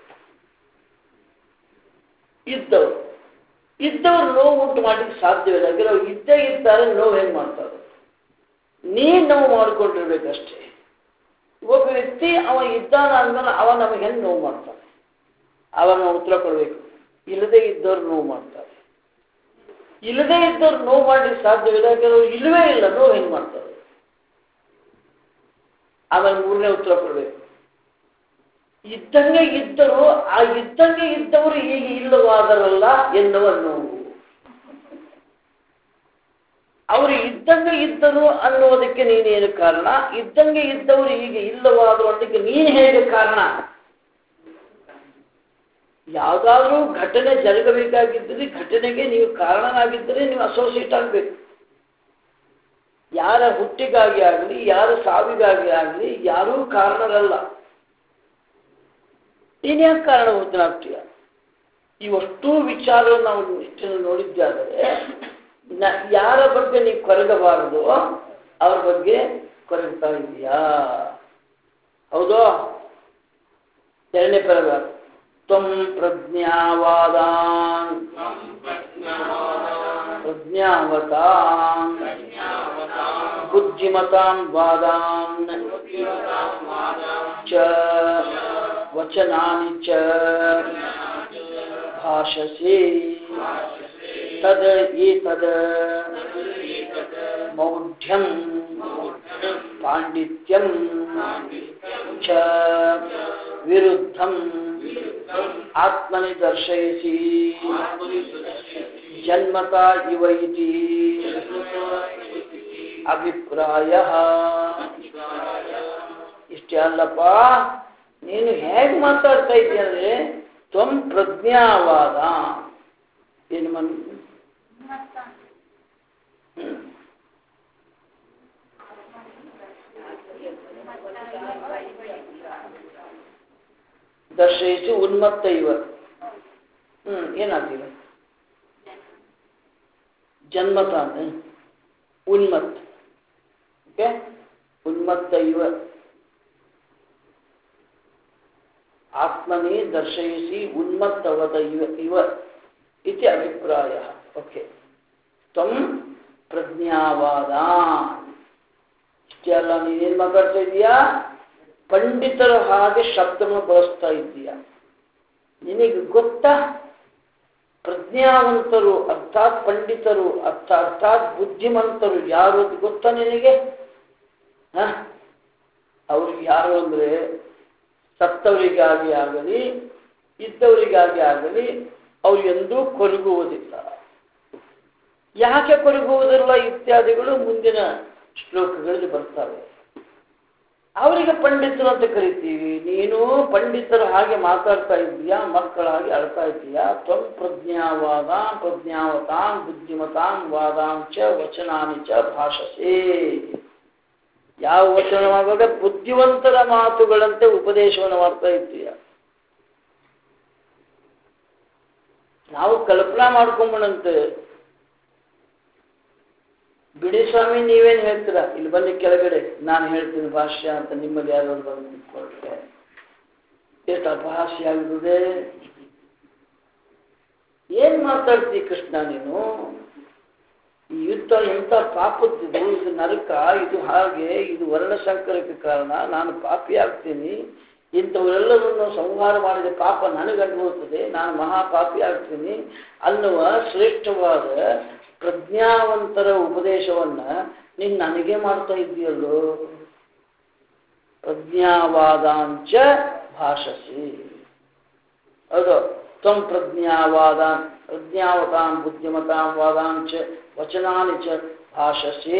ಇದ್ದವರು ನೋವು ಉಂಟು ಮಾಡಲಿಕ್ಕೆ ಸಾಧ್ಯವಿಲ್ಲ. ಯಾಕಂದ್ರೆ ಅವ್ರು ಇದ್ದೇ ಇದ್ದಾರೆ, ನೋವು ಹೆಂಗೆ ಮಾಡ್ತಾರೆ? ನೀನು ನೋವು ಮಾಡ್ಕೊಂಡಿರ್ಬೇಕಷ್ಟೇ. ಒಬ್ಬ ವ್ಯಕ್ತಿ ಅವ ಇದ್ದಾನ ಅಂದ್ಮೇಲೆ ಅವ ನಮಗೆ ಹೆಂಗೆ ನೋವು ಮಾಡ್ತಾನೆ, ಅವಾಗ ನಾವು ಉತ್ತರ ಕೊಡಬೇಕು. ಇಲ್ಲದೆ ಇದ್ದವ್ರು ನೋವು ಮಾಡ್ತಾರೆ. ಇಲ್ಲದೆ ಇದ್ದವ್ರು ನೋವು ಮಾಡ್ಲಿಕ್ಕೆ ಸಾಧ್ಯವಿಲ್ಲ, ಯಾಕಂದ್ರೆ ಇಲ್ಲವೇ ಇಲ್ಲ, ನೋವು ಹೆಂಗೆ ಮಾಡ್ತಾರೆ? ಆಮೇಲೆ ಮೂರನೇ ಉತ್ತರ ಕೊಡಬೇಕು. ಇದ್ದಂಗೆ ಇದ್ದರು, ಆ ಇದ್ದಂಗೆ ಇದ್ದವರು ಈಗ ಇಲ್ಲವಾದರಲ್ಲ ಎನ್ನುವ ನೋವು. ಅವರು ಇದ್ದಂಗೆ ಇದ್ದರು ಅನ್ನುವುದಕ್ಕೆ ನೀನೇನು ಕಾರಣ? ಇದ್ದಂಗೆ ಇದ್ದವರು ಈಗ ಇಲ್ಲವಾದರು ಅನ್ನೋದಕ್ಕೆ ನೀನು ಹೇಗೆ ಕಾರಣ? ಯಾವುದಾದ್ರೂ ಘಟನೆ ಜರುಗಬೇಕಾಗಿದ್ದರೆ ಘಟನೆಗೆ ನೀವು ಕಾರಣನಾಗಿದ್ದರೆ ನೀವು ಅಸೋಸಿಯೇಟ್ ಆಗಬೇಕು. ಯಾರ ಹುಟ್ಟಿಗಾಗಿ ಆಗಲಿ, ಯಾರ ಸಾವಿಗಾಗಿ ಆಗಲಿ ಯಾರೂ ಕಾರಣರಲ್ಲ. ನೀನ್ಯಾಕೆ ಕಾರಣಭೂತನಾಗ್ತೀಯ? ಇವಷ್ಟೂ ವಿಚಾರವನ್ನು ನಾವು ಇಷ್ಟನ್ನು ನೋಡಿದ್ದಾದರೆ ಯಾರ ಬಗ್ಗೆ ನೀವು ಕೊರಗಬಾರದು, ಅವ್ರ ಬಗ್ಗೆ ಕೊರಗ್ತಾ ಇದೆಯಾ? ಹೌದೋ? ಎರಡನೇ ಪ್ಯಾರಾಗ್ರಾಫ್. ತ್ವಂ ಪ್ರಜ್ಞಾವಾದಾನ್ ಪ್ರಜ್ಞಾವತಾಂ ಬುದ್ಧಿಮತಾಂ ವಾದಾನ್ ಚ ವಚನಾನಿ ಚ ಭಾಷಸೆ ತದ್ ಏತದ್ ಮೌಢ್ಯಂ ಪಾಂಡಿತ್ಯಂ ಚ ವಿರುದ್ಧಂ ಆತ್ಮನಿ ದರ್ಶಯಸಿ ಜನ್ಮತಾ ಇವ ಇತಿ ಅಭಿಪ್ರಾಯಃ. ಇಷ್ಟೇ ಅಲ್ಲಪ್ಪ, ನೀನು ಹೇಗೆ ಮಾತಾಡ್ತಾ ಇದ್ದೀಯ ಅಂದ್ರೆ ತ್ವಂ ಪ್ರಜ್ಞಾವಾದ ಏನು ದರ್ಶಯಿಸಿ ಉನ್ಮತ್ತ ಇವ ಏನಾಗ್ತಿಲ್ಲ ಜನ್ಮತ ಉನ್ಮತ್ತ. ಓಕೆ, ಉನ್ಮತ್ತ ಇವ ಆತ್ಮನಿ ದರ್ಶಯಿಸಿ ಉನ್ಮತ್ತವತ ಇವ ಇತಿ ಅಭಿಪ್ರಾಯ. ಓಕೆ, ತ್ವಂ ಪ್ರಜ್ಞಾವಾದ. ಇಷ್ಟೇ ಅಲ್ಲ, ನೀನೇನು ಮಾತಾಡ್ತಾ ಇದೀಯಾ? ಪಂಡಿತರ ಹಾಗೆ ಶಬ್ದವನ್ನು ಬಳಸ್ತಾ ಇದ್ದೀಯ. ನಿನಗೆ ಗೊತ್ತಾ ಪ್ರಜ್ಞಾವಂತರು ಅರ್ಥಾತ್ ಪಂಡಿತರು ಅರ್ಥಾತ್ ಬುದ್ಧಿಮಂತರು ಯಾರು ಅಂತ ಗೊತ್ತಾ ನಿನಗೆ? ಅವರು ಯಾರು ಅಂದ್ರೆ ಸತ್ತವರಿಗಾಗಿ ಆಗಲಿ ಇದ್ದವರಿಗಾಗಿ ಆಗಲಿ ಅವರು ಎಂದೂ ಕೊರಗುವುದಿಲ್ಲ. ಯಾಕೆ ಕೊರಗುವುದಿಲ್ಲ ಇತ್ಯಾದಿಗಳು ಮುಂದಿನ ಶ್ಲೋಕಗಳಲ್ಲಿ ಬರ್ತವೆ. ಅವರಿಗೆ ಪಂಡಿತರು ಅಂತ ಕರಿತೀವಿ. ನೀನು ಪಂಡಿತರ ಹಾಗೆ ಮಾತಾಡ್ತಾ ಇದ್ದೀಯಾ, ಮಕ್ಕಳ ಹಾಗೆ ಅಳ್ತಾ ಇದ್ದೀಯಾ. ತ್ವಂ ಪ್ರಜ್ಞಾವಾದ ಪ್ರಜ್ಞಾವತಾಂ ಬುದ್ಧಿಮತಾಂ ವಾದಾಂಚ ವಚನಾನಿ ಚ ಭಾಷಸೆ. ಯಾವ ವಚನವಾಗುವಾಗ ಬುದ್ಧಿವಂತರ ಮಾತುಗಳಂತೆ ಉಪದೇಶವನ್ನು ಮಾಡ್ತಾ ಇದ್ದೀಯ. ನಾವು ಕಲ್ಪನಾ ಮಾಡ್ಕೊಂಬಣಂತೆ, ಬಿಡಿ ಸ್ವಾಮಿ ನೀವೇನು ಹೇಳ್ತೀರಾ, ಇಲ್ಲಿ ಬನ್ನಿ ಕೆಳಗಡೆ ನಾನು ಹೇಳ್ತೀನಿ ಭಾಷ್ಯ ಅಂತ ನಿಮ್ಮಲ್ಲಿ ಯಾರಾದ್ರು ಬಂದು ನಿಂತ್ಕೊಳ್ರೆ ಎಷ್ಟು ಅಪಹಾಸ್ಯ ಆಗುತ್ತದೆ. ಏನ್ ಮಾತಾಡ್ತೀವಿ ಕೃಷ್ಣ ನೀನು? ಈ ಯುದ್ಧ ಎಂಥ ಪಾಪದ್ದಿದು, ಇದು ನರಕ, ಇದು ಹಾಗೆ, ಇದು ವರ್ಣಸಂಕರಕ್ಕೆ ಕಾರಣ, ನಾನು ಪಾಪಿ ಆಗ್ತೀನಿ, ಇಂಥವರೆಲ್ಲರನ್ನು ಸಂಹಾರ ಮಾಡಿದ ಪಾಪ ನನಗನ್ಭವಿಸುತ್ತದೆ, ನಾನು ಮಹಾಪಾಪಿ ಆಗ್ತೀನಿ ಅನ್ನುವ ಶ್ರೇಷ್ಠವಾದ ಪ್ರಜ್ಞಾವಂತರ ಉಪದೇಶವನ್ನ ನೀನು ನನಗೆ ಮಾಡ್ತಾ ಇದ್ದೀಯಲ್ಲೋ. ಪ್ರಜ್ಞಾವಾದಾಂಚ ಭಾಷಸಿ. ಹೌದು, ತ್ವಂ ಪ್ರಜ್ಞಾವಾದಾನ್ ಪ್ರಜ್ಞಾವತಾಂ ಬುದ್ಧಿಮತಾಂ ವಾದಾಂಚ ವಚನಾನಿ ಚ ಭಾಷಸೆ.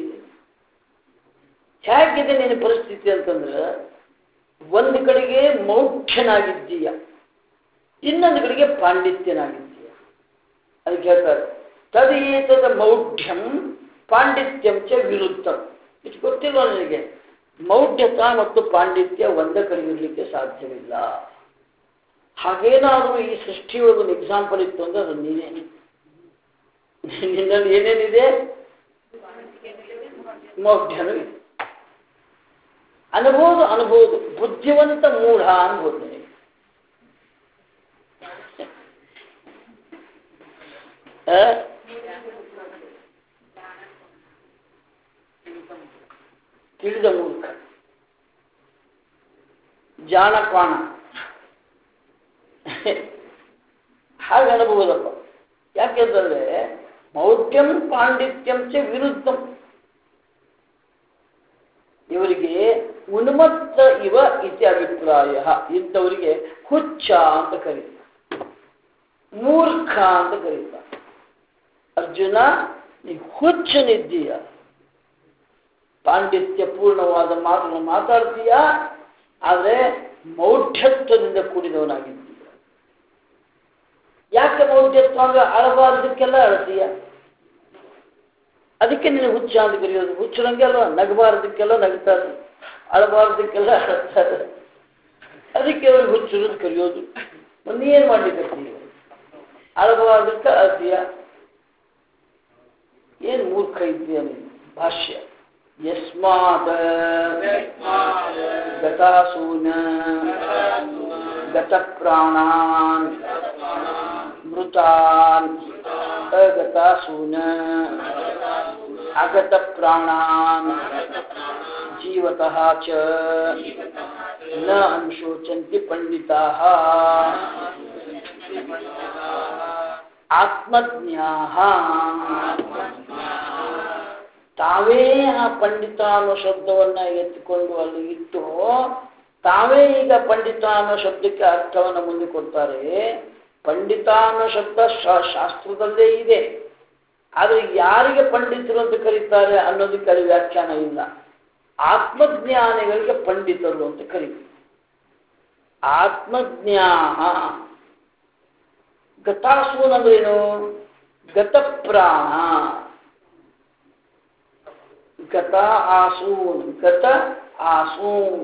ಹೇಗಿದೆ ನಿನ್ನ ಪರಿಸ್ಥಿತಿ ಅಂತಂದ್ರೆ, ಒಂದು ಕಡೆಗೆ ಮೌಢ್ಯನಾಗಿದ್ದೀಯ, ಇನ್ನೊಂದು ಕಡೆಗೆ ಪಾಂಡಿತ್ಯನಾಗಿದ್ದೀಯ. ಅದಕ್ಕೆ ಹೇಳ್ತಾರೆ ತದೇತದ ಮೌಢ್ಯಂ ಪಾಂಡಿತ್ಯಂ ಚ ವಿರುದ್ಧಂ. ಇಷ್ಟು ಗೊತ್ತಿಲ್ವ ನನಗೆ? ಮೌಢ್ಯತ ಮತ್ತು ಪಾಂಡಿತ್ಯ ಒಂದೇ ಕಡೆ ಇರಲಿಕ್ಕೆ ಸಾಧ್ಯವಿಲ್ಲ. ಹಾಗೇನಾದರೂ ಈ ಸೃಷ್ಟಿಯೊಳಗೆ ಒಂದು ಎಕ್ಸಾಂಪಲ್ ಇತ್ತು ಅಂದ್ರೆ ಅದು ನೀನೇ. ನಿನ್ನಲ್ಲಿ ಏನೇನಿದೆ? ಮೌಢ್ಯನೂ ಇದೆ. ಅನ್ಬೋದು ಬುದ್ಧಿವಂತ ಮೂಢ ಅನ್ಬೋದು ನನಗೆ. ತಿಳಿದ ಮೂರ್ಖ, ಜಾಣಪಾಣ ಹಾಗೆ ಅನ್ಬಹುದಪ್ಪ. ಯಾಕೆಂದ್ರೆ ಮೌಢ್ಯಂ ಪಾಂಡಿತ್ಯಂ ಚ ವಿರುದ್ಧಂ. ಇವರಿಗೆ ಉನ್ಮತ್ತ ಇವ ಇತಿ ಅಭಿಪ್ರಾಯ. ಇಂಥವರಿಗೆ ಹುಚ್ಚ ಅಂತ ಕರೀತಾರೆ, ಮೂರ್ಖ ಅಂತ ಕರೀತಾರೆ. ಅರ್ಜುನ, ನೀ ಹುಚ್ಚನಿದ್ದೀಯ. ಪಾಂಡಿತ್ಯ ಪೂರ್ಣವಾದ ಮಾತನ್ನು ಮಾತಾಡ್ತೀಯ, ಆದರೆ ಮೌಢ್ಯತ್ವದಿಂದ ಕೂಡಿದವನಾಗಿದ್ದೀಯ. ಯಾಕೆ ಮೌಢ್ಯತ್ವ ಅಂದ್ರೆ ಅಳಬಾರದಕ್ಕೆಲ್ಲ ಅಳ್ತೀಯ. ಅದಕ್ಕೆ ನೀನು ಹುಚ್ಚ ಅಂತ ಕರೆಯೋದು. ಹುಚ್ಚರಂಗೆ ಅಲ್ವಾ, ನಗಬಾರದಕ್ಕೆಲ್ಲ ನಗ್ತಾರೆ, ಅಳಬಾರದಕ್ಕೆಲ್ಲ ಅಳ್ತಾರೆ. ಅದಕ್ಕೆ ಅವ್ರಿಗೆ ಹುಚ್ಚರು ಅಂತ ಕರೆಯೋದು. ನೀನು ಏನು ಮಾಡ್ಲಿಕ್ಕೆ ಅಳಬಾರದಕ್ಕೆ ಅಳ್ತೀಯ. ಏನು ಮೂರ್ಖ ಇದ್ದೀಯ ನೀನು. ಭಾಷ್ಯ ಯಸ್ಮಾತ್ ಗತಾಸೂನ ಗತ ಪ್ರಾಣಾನ್ ಮೃತಾನ್ ಅಗತಾಸೂನ ಅಗತ ಪ್ರಾಣಾನ್ ಜೀವತಃ ಚ ನ ಅನುಶೋಚಂತಿ ಪಂಡಿತಾಃ ಆತ್ಮಜ್ಞಾಃ ತಾವೇ ಆ ಪಂಡಿತ ಅನ್ನೋ ಶಬ್ದವನ್ನ ಎತ್ತಿಕೊಂಡು ಅಲ್ಲಿ ಇಟ್ಟು ತಾವೇ ಈಗ ಪಂಡಿತ ಅನ್ನೋ ಶಬ್ದಕ್ಕೆ ಅರ್ಥವನ್ನು ಮುಂದೆ ಕೊಡ್ತಾರೆ. ಪಂಡಿತ ಅನ್ನೋ ಶಬ್ದ ಶಾಸ್ತ್ರದಲ್ಲೇ ಇದೆ, ಆದರೆ ಯಾರಿಗೆ ಪಂಡಿತರು ಅಂತ ಕರೀತಾರೆ ಅನ್ನೋದಕ್ಕೆ ಅಲ್ಲಿ ವ್ಯಾಖ್ಯಾನ ಇಲ್ಲ. ಆತ್ಮಜ್ಞಾನಿಗಳಿಗೆ ಪಂಡಿತರು ಅಂತ ಕರೀತಾರೆ. ಆತ್ಮಜ್ಞಾನ ಗತಾಸೂನ್ ಅಂದ್ರೇನು? ಗತಪ್ರಾಣ. ಗತ ಆಸೂನ್, ಗತ ಆಸೂನ್,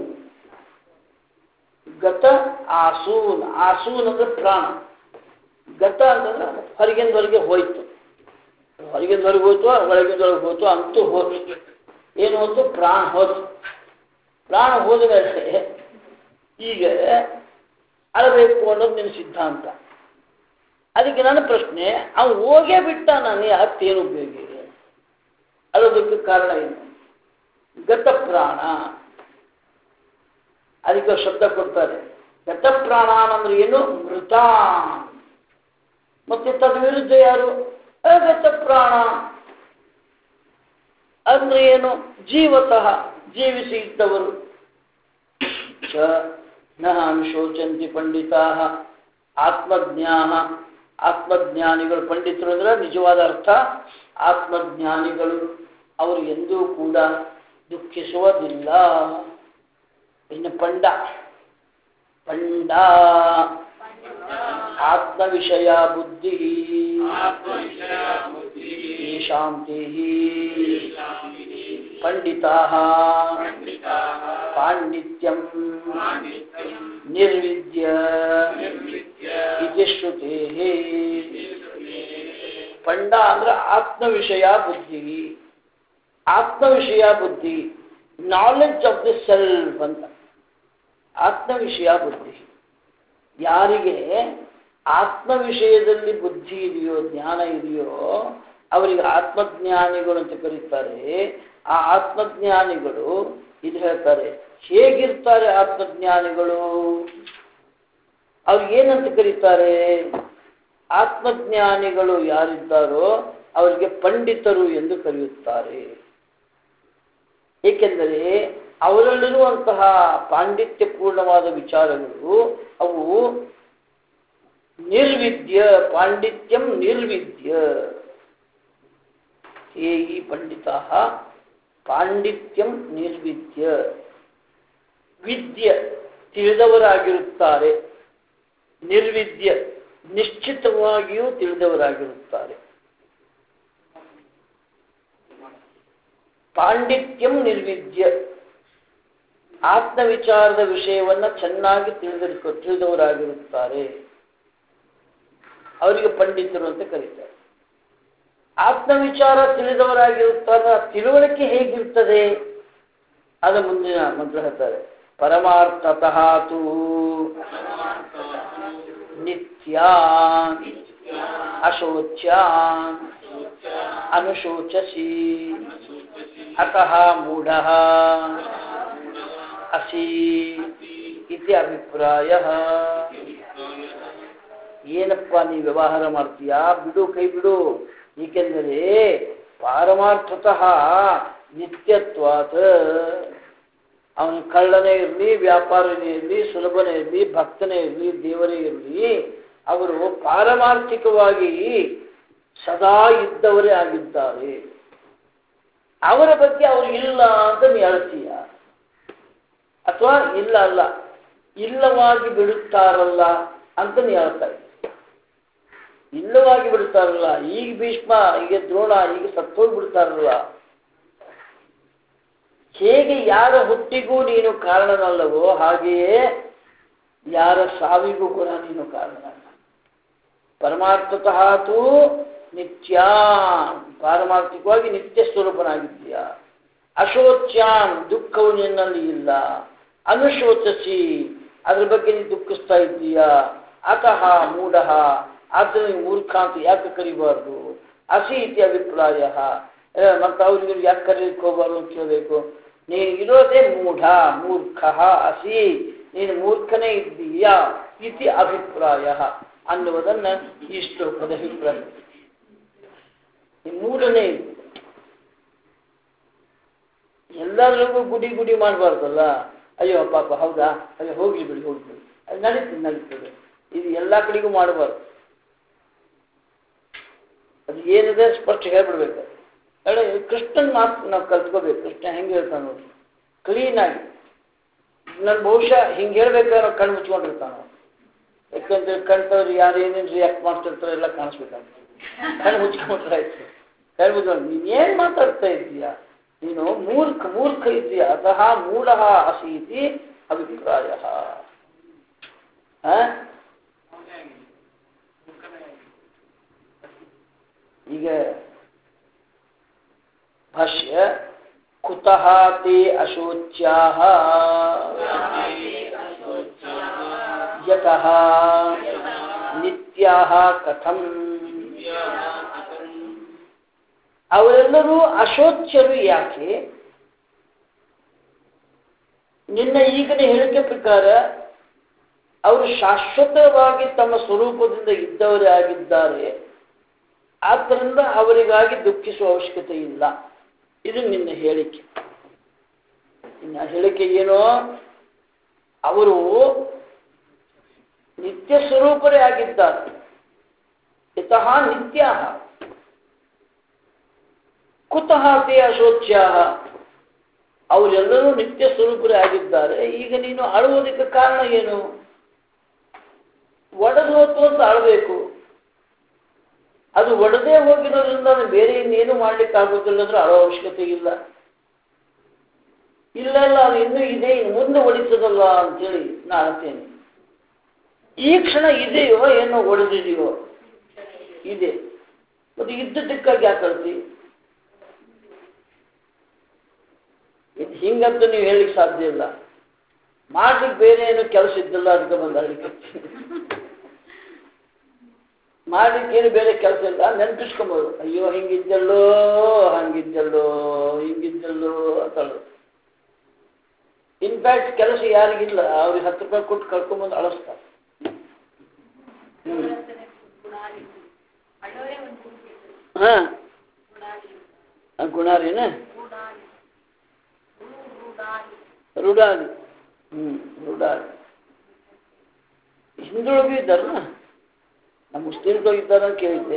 ಗತ ಆಸೂನ್. ಆಸೂನ್ ಅಂದ್ರೆ ಪ್ರಾಣ. ಗತ ಅಂತಂದ್ರೆ ಹೊರಗಿಂದವರೆಗೆ ಹೋಯ್ತು, ಹೊರಗಿಂದವರೆಗೆ ಹೋಯ್ತು, ಒಳಗಿಂದೊಳಗೆ ಹೋಯ್ತು, ಅಂತೂ ಹೋಯ್ತು. ಏನು ಹೋಯ್ತು? ಪ್ರಾಣ ಹೋಯ್ತು. ಪ್ರಾಣ ಹೋದ ಮೇಲೆ ಈಗ ಅಳಬೇಕು ಅನ್ನೋದು ನಿನ್ನ ಸಿದ್ಧಾಂತ. ಅದಕ್ಕೆ ನನ್ನ ಪ್ರಶ್ನೆ, ಅವನು ಹೋಗೇ ಬಿಟ್ಟ, ನಾನು ಯಾಕೇನು ಉಪಯೋಗ? ಅಳೋದಕ್ಕೆ ಕಾರಣ ಏನು? ಗತಪ್ರಾಣ. ಅದಕ್ಕೆ ಶಬ್ದ ಕೊಡ್ತಾರೆ. ಗತಪ್ರಾಣ ಅಂದ್ರೆ ಏನು? ಮೃತ. ಮತ್ತೆ ತದ್ವಿರುದ್ಧ ಯಾರು? ಅಗತ ಪ್ರಾಣ ಅಂದ್ರೆ ಏನು? ಜೀವತಃ, ಜೀವಿಸಿ ಇದ್ದವರು. ಚ ನ ಅನುಶೋಚಂತಿ ಪಂಡಿತಾಃ ಆತ್ಮಜ್ಞಾಃ. ಆತ್ಮಜ್ಞಾನಿಗಳು, ಪಂಡಿತರು ಅಂದ್ರೆ ನಿಜವಾದ ಅರ್ಥ ಆತ್ಮಜ್ಞಾನಿಗಳು. ಅವರು ಎಂದೂ ಕೂಡ ದುಃಖಿಸುವುದಿಲ್ಲ. ಇನ್ನು ಪಂಡ, ಪಂಡ ಆತ್ಮವಿಷಯ ಬುದ್ಧಿ ಶಾಂತಿ ಪಂಡಿತಾಃ ಪಾಂಡಿತ್ಯಂ ನಿರ್ವಿದ್ಯ ಇತಿ ಶ್ರುತೇಃ. ಪಂಡ ಅಂದ್ರೆ ಆತ್ಮವಿಷಯ ಬುದ್ಧಿ. ಆತ್ಮವಿಷಯ ಬುದ್ಧಿ, ನಾಲೆಡ್ಜ್ ಆಫ್ ದಿ ಸೆಲ್ಫ್ ಅಂತ. ಆತ್ಮವಿಷಯ ಬುದ್ಧಿ. ಯಾರಿಗೆ ಆತ್ಮ ವಿಷಯದಲ್ಲಿ ಬುದ್ಧಿ ಇದೆಯೋ, ಜ್ಞಾನ ಇದೆಯೋ, ಅವರಿಗೆ ಆತ್ಮಜ್ಞಾನಿಗಳು ಅಂತ ಕರೀತಾರೆ. ಆ ಆತ್ಮಜ್ಞಾನಿಗಳು ಇದು ಹೇಳ್ತಾರೆ. ಹೇಗಿರ್ತಾರೆ ಆತ್ಮಜ್ಞಾನಿಗಳು? ಅವ್ರಿಗೇನಂತ ಕರೀತಾರೆ? ಆತ್ಮಜ್ಞಾನಿಗಳು ಯಾರಿದ್ದಾರೋ ಅವರಿಗೆ ಪಂಡಿತರು ಎಂದು ಕರೆಯುತ್ತಾರೆ. ಏಕೆಂದರೆ ಅವರಲ್ಲಿರುವಂತಹ ಪಾಂಡಿತ್ಯಪೂರ್ಣವಾದ ವಿಚಾರಗಳು ಅವು ನಿರ್ವಿದ್ಯ. ಪಾಂಡಿತ್ಯಂ ನಿರ್ವಿದ್ಯ. ಈ ಪಂಡಿತಾಃ ಪಾಂಡಿತ್ಯಂ ನಿರ್ವಿದ್ಯ. ವಿದ್ಯ ತಿಳಿದವರಾಗಿರುತ್ತಾರೆ, ನಿರ್ವಿದ್ಯ ನಿಶ್ಚಿತವಾಗಿಯೂ ತಿಳಿದವರಾಗಿರುತ್ತಾರೆ. ಪಾಂಡಿತ್ಯಂ ನಿರ್ವಿದ್ಯ, ಆತ್ಮವಿಚಾರದ ವಿಷಯವನ್ನ ಚೆನ್ನಾಗಿ ತಿಳಿದವರಾಗಿರುತ್ತಾರೆ. ಅವರಿಗೆ ಪಂಡಿತರು ಅಂತ ಕರೀತಾರೆ. ಆತ್ಮವಿಚಾರ ತಿಳಿದವರಾಗಿರುತ್ತಾರೆ. ತಿಳುವಳಿಕೆ ಹೇಗಿರ್ತದೆ? ಅದು ಮುಂದಿನ ಮಂತ್ರ ಹೇಳ್ತಾರೆ. ಪರಮಾರ್ಥತಃ ತು ನಿತ್ಯಾನ್ ಅಶೋಚ್ಯಾನ್ ಅನುಶೋಚಸಿ ಅತಃ ಮೂಢಃ ಅಸಿ ಇತಿ ಅಭಿಪ್ರಾಯಃ. ಏನಪ್ಪ ನೀ ವ್ಯವಹಾರ ಮಾಡ್ತೀಯಾ? ಬಿಡು, ಕೈ ಬಿಡು. ಏಕೆಂದರೆ ಪಾರಮಾರ್ಥತಃ ನಿತ್ಯತ್ವಾತ್, ಅವನು ಕಳ್ಳನೇ ಇರಲಿ, ವ್ಯಾಪಾರನೇ ಇರಲಿ, ಸುಲಭನೇ ಇರಲಿ, ಭಕ್ತನೇ ಇರಲಿ, ದೇವರೇ ಇರಲಿ, ಅವರು ಪಾರಮಾರ್ಥಿಕವಾಗಿ ಸದಾ ಇದ್ದವರೇ ಆಗಿದ್ದಾರೆ. ಅವರ ಬಗ್ಗೆ ಅವರು ಇಲ್ಲ ಅಂತ ನೀ ಹೇಳ್ತೀಯ, ಅಥವಾ ಇಲ್ಲ ಅಲ್ಲ ಇಲ್ಲವಾಗಿ ಬಿಡುತ್ತಾರಲ್ಲ ಅಂತ ನೀ ಹೇಳ್ತಾ ಇದ್ದೀಯ. ಇಲ್ಲವಾಗಿ ಬಿಡುತ್ತಾರಲ್ಲ, ಈಗ ಭೀಷ್ಮ, ಈಗ ದ್ರೋಣ, ಈಗ ಸತ್ತೋಗ್ಬಿಡ್ತಾರಲ್ಲ. ಹೇಗೆ ಯಾರ ಹುಟ್ಟಿಗೂ ನೀನು ಕಾರಣನಲ್ಲವೋ ಹಾಗೆಯೇ ಯಾರ ಸಾವಿಗೂ ಕೂಡ ನೀನು ಕಾರಣನಲ್ಲ. ಪರಮಾರ್ಥತಃ ತು ನಿತ್ಯಾನ್, ಪಾರಮಾರ್ಥಿಕವಾಗಿ ನಿತ್ಯ ಸ್ವರೂಪನಾಗಿದ್ದೀಯ. ಅಶೋಚ್ಯಾನ್, ದುಃಖವು ನಿನ್ನಲ್ಲಿ ಇಲ್ಲ. ಅನುಶೋಚಿಸಿ, ಅದ್ರ ಬಗ್ಗೆ ನೀನು ದುಃಖಿಸ್ತಾ ಇದ್ದೀಯಾ? ಅತಃ ಮೂಢ, ಆದ್ದರಿಂದ ನೀವು ಮೂರ್ಖ ಅಂತ ಯಾಕೆ ಕರಿಬಾರ್ದು? ಅಸಿ ಇತಿ ಅಭಿಪ್ರಾಯ. ಮತ್ತು ಅವ್ರಿಗೆ ಯಾಕೆ ಕರೀಲಿಕ್ಕೆ ಹೋಗಬಾರ್ದು ಅಂತ ಕೇಳಬೇಕು. ನೀನು ಇರೋದೇ ಮೂಢ, ಮೂರ್ಖ ಅಸಿ, ನೀನು ಮೂರ್ಖನೇ ಇದ್ದೀಯಾ ಇತಿ ಅಭಿಪ್ರಾಯ ಅನ್ನುವುದನ್ನು ಈ ಶ್ಲೋಕದ ಅಭಿಪ್ರಾಯ. ಮೂಢನೇ ಇದೆ. ಎಲ್ಲರಿಗೂ ಗುಡಿ ಮಾಡಬಾರ್ದಲ್ಲ. ಅಯ್ಯೋ ಪಾಪ ಹೌದಾ, ಅಯ್ಯೋ ಹೋಗ್ಲಿ ಬಿಡಿ ಅದು ನಡೀತದೆ. ಇದು ಎಲ್ಲ ಕಡೆಗೂ ಮಾಡಬಾರ್ದು. ಅದು ಏನಿದೆ ಸ್ಪಷ್ಟ ಹೇಳ್ಬಿಡ್ಬೇಕು. ಕೃಷ್ಣನ್ ಮಾತು ನಾವು ಕಲ್ತ್ಕೋಬೇಕು. ಕೃಷ್ಣ ಹೆಂಗೆ ಹೇಳ್ತಾನೆ ನೋಡಿ, ಕ್ಲೀನಾಗಿ. ನಾನು ಬಹುಶಃ ಹಿಂಗೆ ಹೇಳ್ಬೇಕಾದ್ರೆ ಕಣ್ಣು ಮುಚ್ಕೊಂಡಿರ್ತಾನೆ. ಯಾಕಂದ್ರೆ ಕಣ್ತವ್ರು ಯಾರು ಏನೇನು ರಿಯಾಕ್ಟ್ ಮಾಡ್ತಿರ್ತಾರೆ ಎಲ್ಲ ಕಾಣಿಸ್ಬೇಕಾಗ್ತದೆ. ಕಣ್ಣು ಮುಚ್ಕೊಂಡ್ರೆ ಆಯ್ತು. ಕಣ್ಣು ಮುಚ್ಕೊಂಡು ನೀನೇನು ಮಾತಾಡ್ತಾ ಇದ್ದೀಯಾ, ನೀನು ಮೂರ್ಖ ಇದ್ದೀಯ. ಅತಃ ಮೂಢ ಅಸೀತಿ ಅಭಿಪ್ರಾಯ. ಈಗ ಭಾಷ್ಯ ಕುತಃ ತೇ ಅಶೋಚ್ಯಾಃ ಯತಃ ನಿತ್ಯಾಃ ಕಥಂ. ಅವರೆಲ್ಲರೂ ಅಶೋಚ್ಯರು ಯಾಕೆ? ನಿನ್ನ ಈಗಿನ ಹೇಳಿಕೆ ಪ್ರಕಾರ ಅವರು ಶಾಶ್ವತವಾಗಿ ತಮ್ಮ ಸ್ವರೂಪದಿಂದ ಇದ್ದವರೇ ಆಗಿದ್ದಾರೆ. ಆದ್ದರಿಂದ ಅವರಿಗಾಗಿ ದುಃಖಿಸುವ ಅವಶ್ಯಕತೆ ಇಲ್ಲ. ಇದು ನಿನ್ನ ಹೇಳಿಕೆ. ನಿನ್ನ ಹೇಳಿಕೆ ಏನೋ, ಅವರು ನಿತ್ಯ ಸ್ವರೂಪರೇ ಆಗಿದ್ದಾರೆ. ಯತಃ ನಿತ್ಯಾಃ ಕುತಃ ತೇ ಅಶೋಚ್ಯಾಃ, ಅವರೆಲ್ಲರೂ ನಿತ್ಯ ಸ್ವರೂಪರೇ ಆಗಿದ್ದಾರೆ. ಈಗ ನೀನು ಅಳುವುದಕ್ಕೆ ಕಾರಣ ಏನು? ಒಡೆದು ಹೋತು ಅಂತ ಅಳಬೇಕು. ಅದು ಒಡೆದೇ ಹೋಗಿರೋದ್ರಿಂದ ಅದು ಬೇರೆ ಇನ್ನೇನು ಮಾಡ್ಲಿಕ್ಕೆ ಆಗೋದಿಲ್ಲದ್ರೆ ಅಳೋ ಅವಶ್ಯಕತೆ ಇಲ್ಲ. ಇಲ್ಲ ಅದು ಇನ್ನೂ ಇದೆ, ಇನ್ನು ಮುಂದೆ ಒಡಿತದಲ್ಲ ಅಂತೇಳಿ ನಾ ಅಳ್ತೇನೆ. ಈ ಕ್ಷಣ ಇದೆಯೋ ಏನೋ ಒಡೆದಿದೆಯೋ? ಇದೆ. ಮತ್ತು ಇದ್ದಕ್ಕಾಗಿ ಯಾಕೆ ಅಳ್ತಿ? ಇದು ಹಿಂಗಂತ ನೀವು ಹೇಳಿಕ್ಕೆ ಸಾಧ್ಯ ಇಲ್ಲ. ಮಾಡ್ಲಿಕ್ಕೆ ಬೇರೆ ಏನು ಕೆಲಸ ಇದ್ದಿಲ್ಲ, ಅದಕ್ಕೆ ಬಂದು ಅಳಿಕೆ. ಮಾಡ್ಲಿಕ್ಕೆ ಏನು ಬೇರೆ ಕೆಲಸ ಇಲ್ಲ, ನೆನಪಿಸ್ಕೊಬೋದು. ಅಯ್ಯೋ ಹಿಂಗಿದ್ದಲ್ಲೋ ಹಂಗಿದ್ದಲ್ಲೋ ಅಂತಳು. ಇನ್ಫ್ಯಾಕ್ಟ್ ಕೆಲಸ ಯಾರಿಗಿಲ್ಲ, ಅವ್ರಿಗೆ 10 ರೂಪಾಯಿ ಕೊಟ್ಟು ಕರ್ಕೊಂಬಂದು ಅಳಿಸ್ತಾರೆ. ಹಾಂ, ಗುಣಾರಿನ ರೂಢಾಲಿ. ರೂಢಾಲಿ ಹಿಂದೊಳಗೂ ಇದ್ದಾರಲ್ಲ, ನಮ್ಮ ಮುಸ್ಲಿಮ್ಗಳು ಇದ್ದಾರೆ ಅಂತ ಕೇಳಿದ್ದೆ.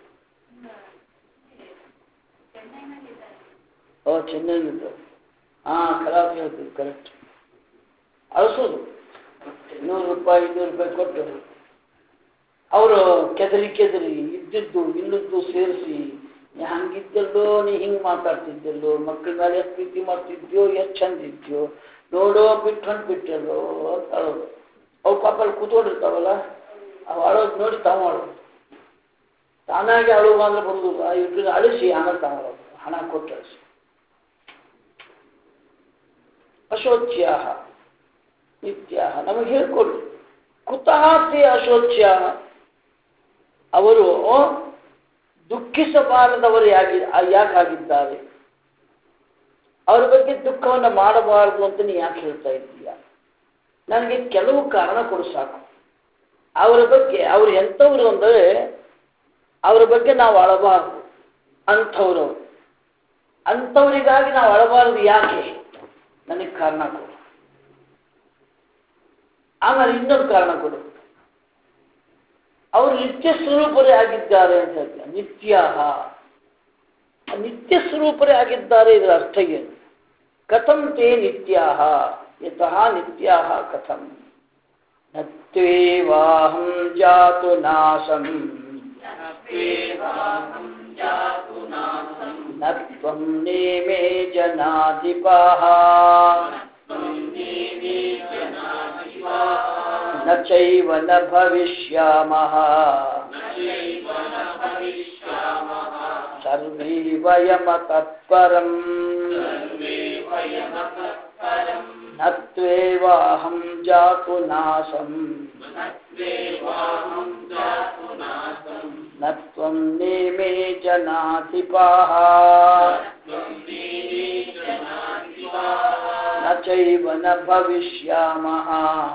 ಚೆನ್ನೈನಲ್ಲಿದ್ದಾರೆ. ಖರಾಬ್ ಹೇಳ್ತೀವಿ, ಕರೆಕ್ಟ್. ಅಳಿಸೋದು 100 ರೂಪಾಯಿ 200 ರೂಪಾಯಿ ಕೊಟ್ಟು ಅವರು ಕೆದರಿ ಇದ್ದಿದ್ದು ಇಲ್ಲದ್ದು ಸೇರಿಸಿ, ನೀ ಹಂಗಿದ್ದಲ್ಲೋ, ನೀ ಹಿಂಗೆ ಮಾತಾಡ್ತಿದ್ದಲ್ಲೋ, ಮಕ್ಕಳ ಮೇಲೆ ಎಷ್ಟು ಪ್ರೀತಿ ಮಾಡ್ತಿದ್ಯೋ, ಎಷ್ಟು ಚಂದ ಇದ್ಯೋ, ನೋಡೋ ಬಿಟ್ಟಲ್ಲೋ ಅಂತ ಅಳೋದು. ಅವು ಪಾಪ ಅಲ್ಲಿ ಕೂತ್ಕೊಂಡಿರ್ತಾವಲ್ಲ, ಅವು ಅಳೋದು ನೋಡಿ ತಾವು ಅಳೋದು. ತಾನಾಗಿ ಅಳುವ ಅಂದ್ರೆ ಬರುವುದಿಲ್ಲ, ಇವ್ರಿಗೆ ಅಳಿಸಿ ಆಮೇಲೆ ತಾವು ಅಳೋದು, ಹಣ ಕೊಟ್ಟು ಅಳಿಸಿ. ಅಶೋಚ್ಯಾಃ ನಿತ್ಯಾಃ ನಮಗೆ ಹೇಳ್ಕೊಡ್ರಿ. ಕುತಃ ತೇ ಅಶೋಚ್ಯಾಃ, ಅವರು ದುಃಖಿಸಬಾರದವರು ಯಾಕಾಗಿದ್ದಾರೆ? ಅವ್ರ ಬಗ್ಗೆ ದುಃಖವನ್ನು ಮಾಡಬಾರದು ಅಂತ ನೀ ಯಾಕೆ ಹೇಳ್ತಾ ಇದ್ದೀಯ? ನನಗೆ ಕೆಲವು ಕಾರಣ ಕೊಡು ಸಾಕು. ಅವರ ಬಗ್ಗೆ, ಅವ್ರು ಎಂಥವ್ರು ಅಂದರೆ ಅವರ ಬಗ್ಗೆ ನಾವು ಅಳಬಾರದು. ಅಂಥವರಿಗಾಗಿ ನಾವು ಅಳಬಾರದು ಯಾಕೆ? ನನಗೆ ಕಾರಣ ಕೊಡು. ಆಮೇಲೆ ಇನ್ನೊಂದು ಕಾರಣ ಕೊಡು. ಅವರು ನಿತ್ಯ ಸ್ವರೂಪರೇ ಆಗಿದ್ದಾರೆ ಅಂತ ಹೇಳ್ತಾರೆ. ನಿತ್ಯ ಸ್ವರೂಪರೇ ಆಗಿದ್ದಾರೆ, ಇದರ ಅರ್ಥ ಏನು? ಕಥಂ ತೇ ನಿತ್ಯಾಃ ಯತಃ ನಿತ್ಯಾಃ ಕಥಂ ನತ್ವೇವಾಹಂ ಜಾತು ನಾಸಂ ನತ್ವಂ ನೇಮೇ ಜನಾಧಿಪಾಃ ನ ಚೈವ ನ ಭವಿಷ್ಯಾಮಃ ಸರ್ವೇ ವಯಮ ತತ್ಪರಂ ನ ನತ್ವೇವಾಹಂ ಜಾತು ನಾಸಂ ನತ್ವಂ ನೇಮೇ ಜನಾಧಿಪಾಃ ನ ಚೈವ ನ ಭವಿಷ್ಯಾಮಃ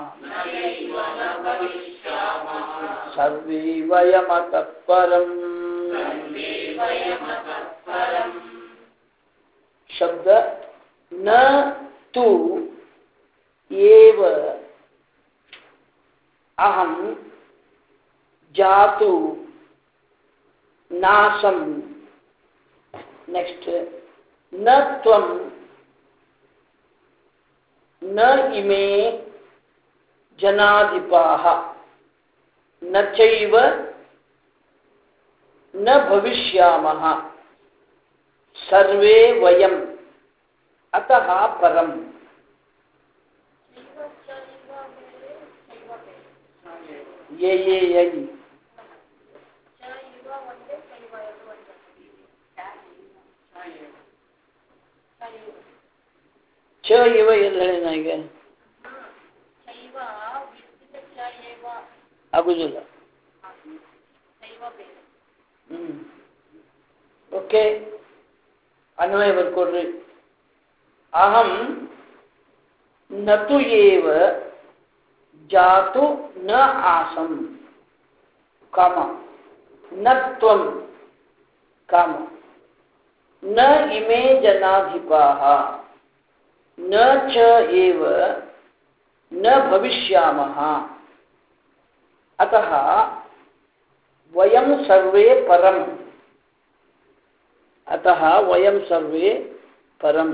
ಸರ್ವೇ ವಯಮತಃ ಪರಂ. ಶಬ್ದ ನ ತು ಏವ ಅಹಂ ಜಾತು ನಾಸಂ. ನೆಕ್ಸ್ಟ್ ನ ತ್ವಂ ನ ಇಮೇ ಜನಾಧಿಪಾಃ ನ ಚೈವ ನ ಭವಿಷ್ಯಾಮಃ ಸರ್ವೇ ವಯಂ ಅತಃ ಪರಂ. ಯೇ ಯೇ ಯೈ ಚ ಇವ ಎಲ್ಲ ಹೇಳಿ ನನಗೆ ಆಗುದಿಲ್ಲ. ಓಕೆ, ಅನ್ವಯ ಬರ್ಕೊಡ್ರಿ. ಅಹಂ ನತು ಏವ ಜಾತು ನ ಆಸಂ ಕಾಮ ನ ತ್ವಂ ಕಾಮ ನ ಇಮೇ ಜನಾಧಿಪಾಃ ನ ಚ ಏವ ನ ಭವಿಷ್ಯಾಮಃ ಅತಃ ವಯಂ ಸರ್ವೇ ಪರಂ. ಅತಃ ವಯಂ ಸರ್ವೇ ಪರಂ.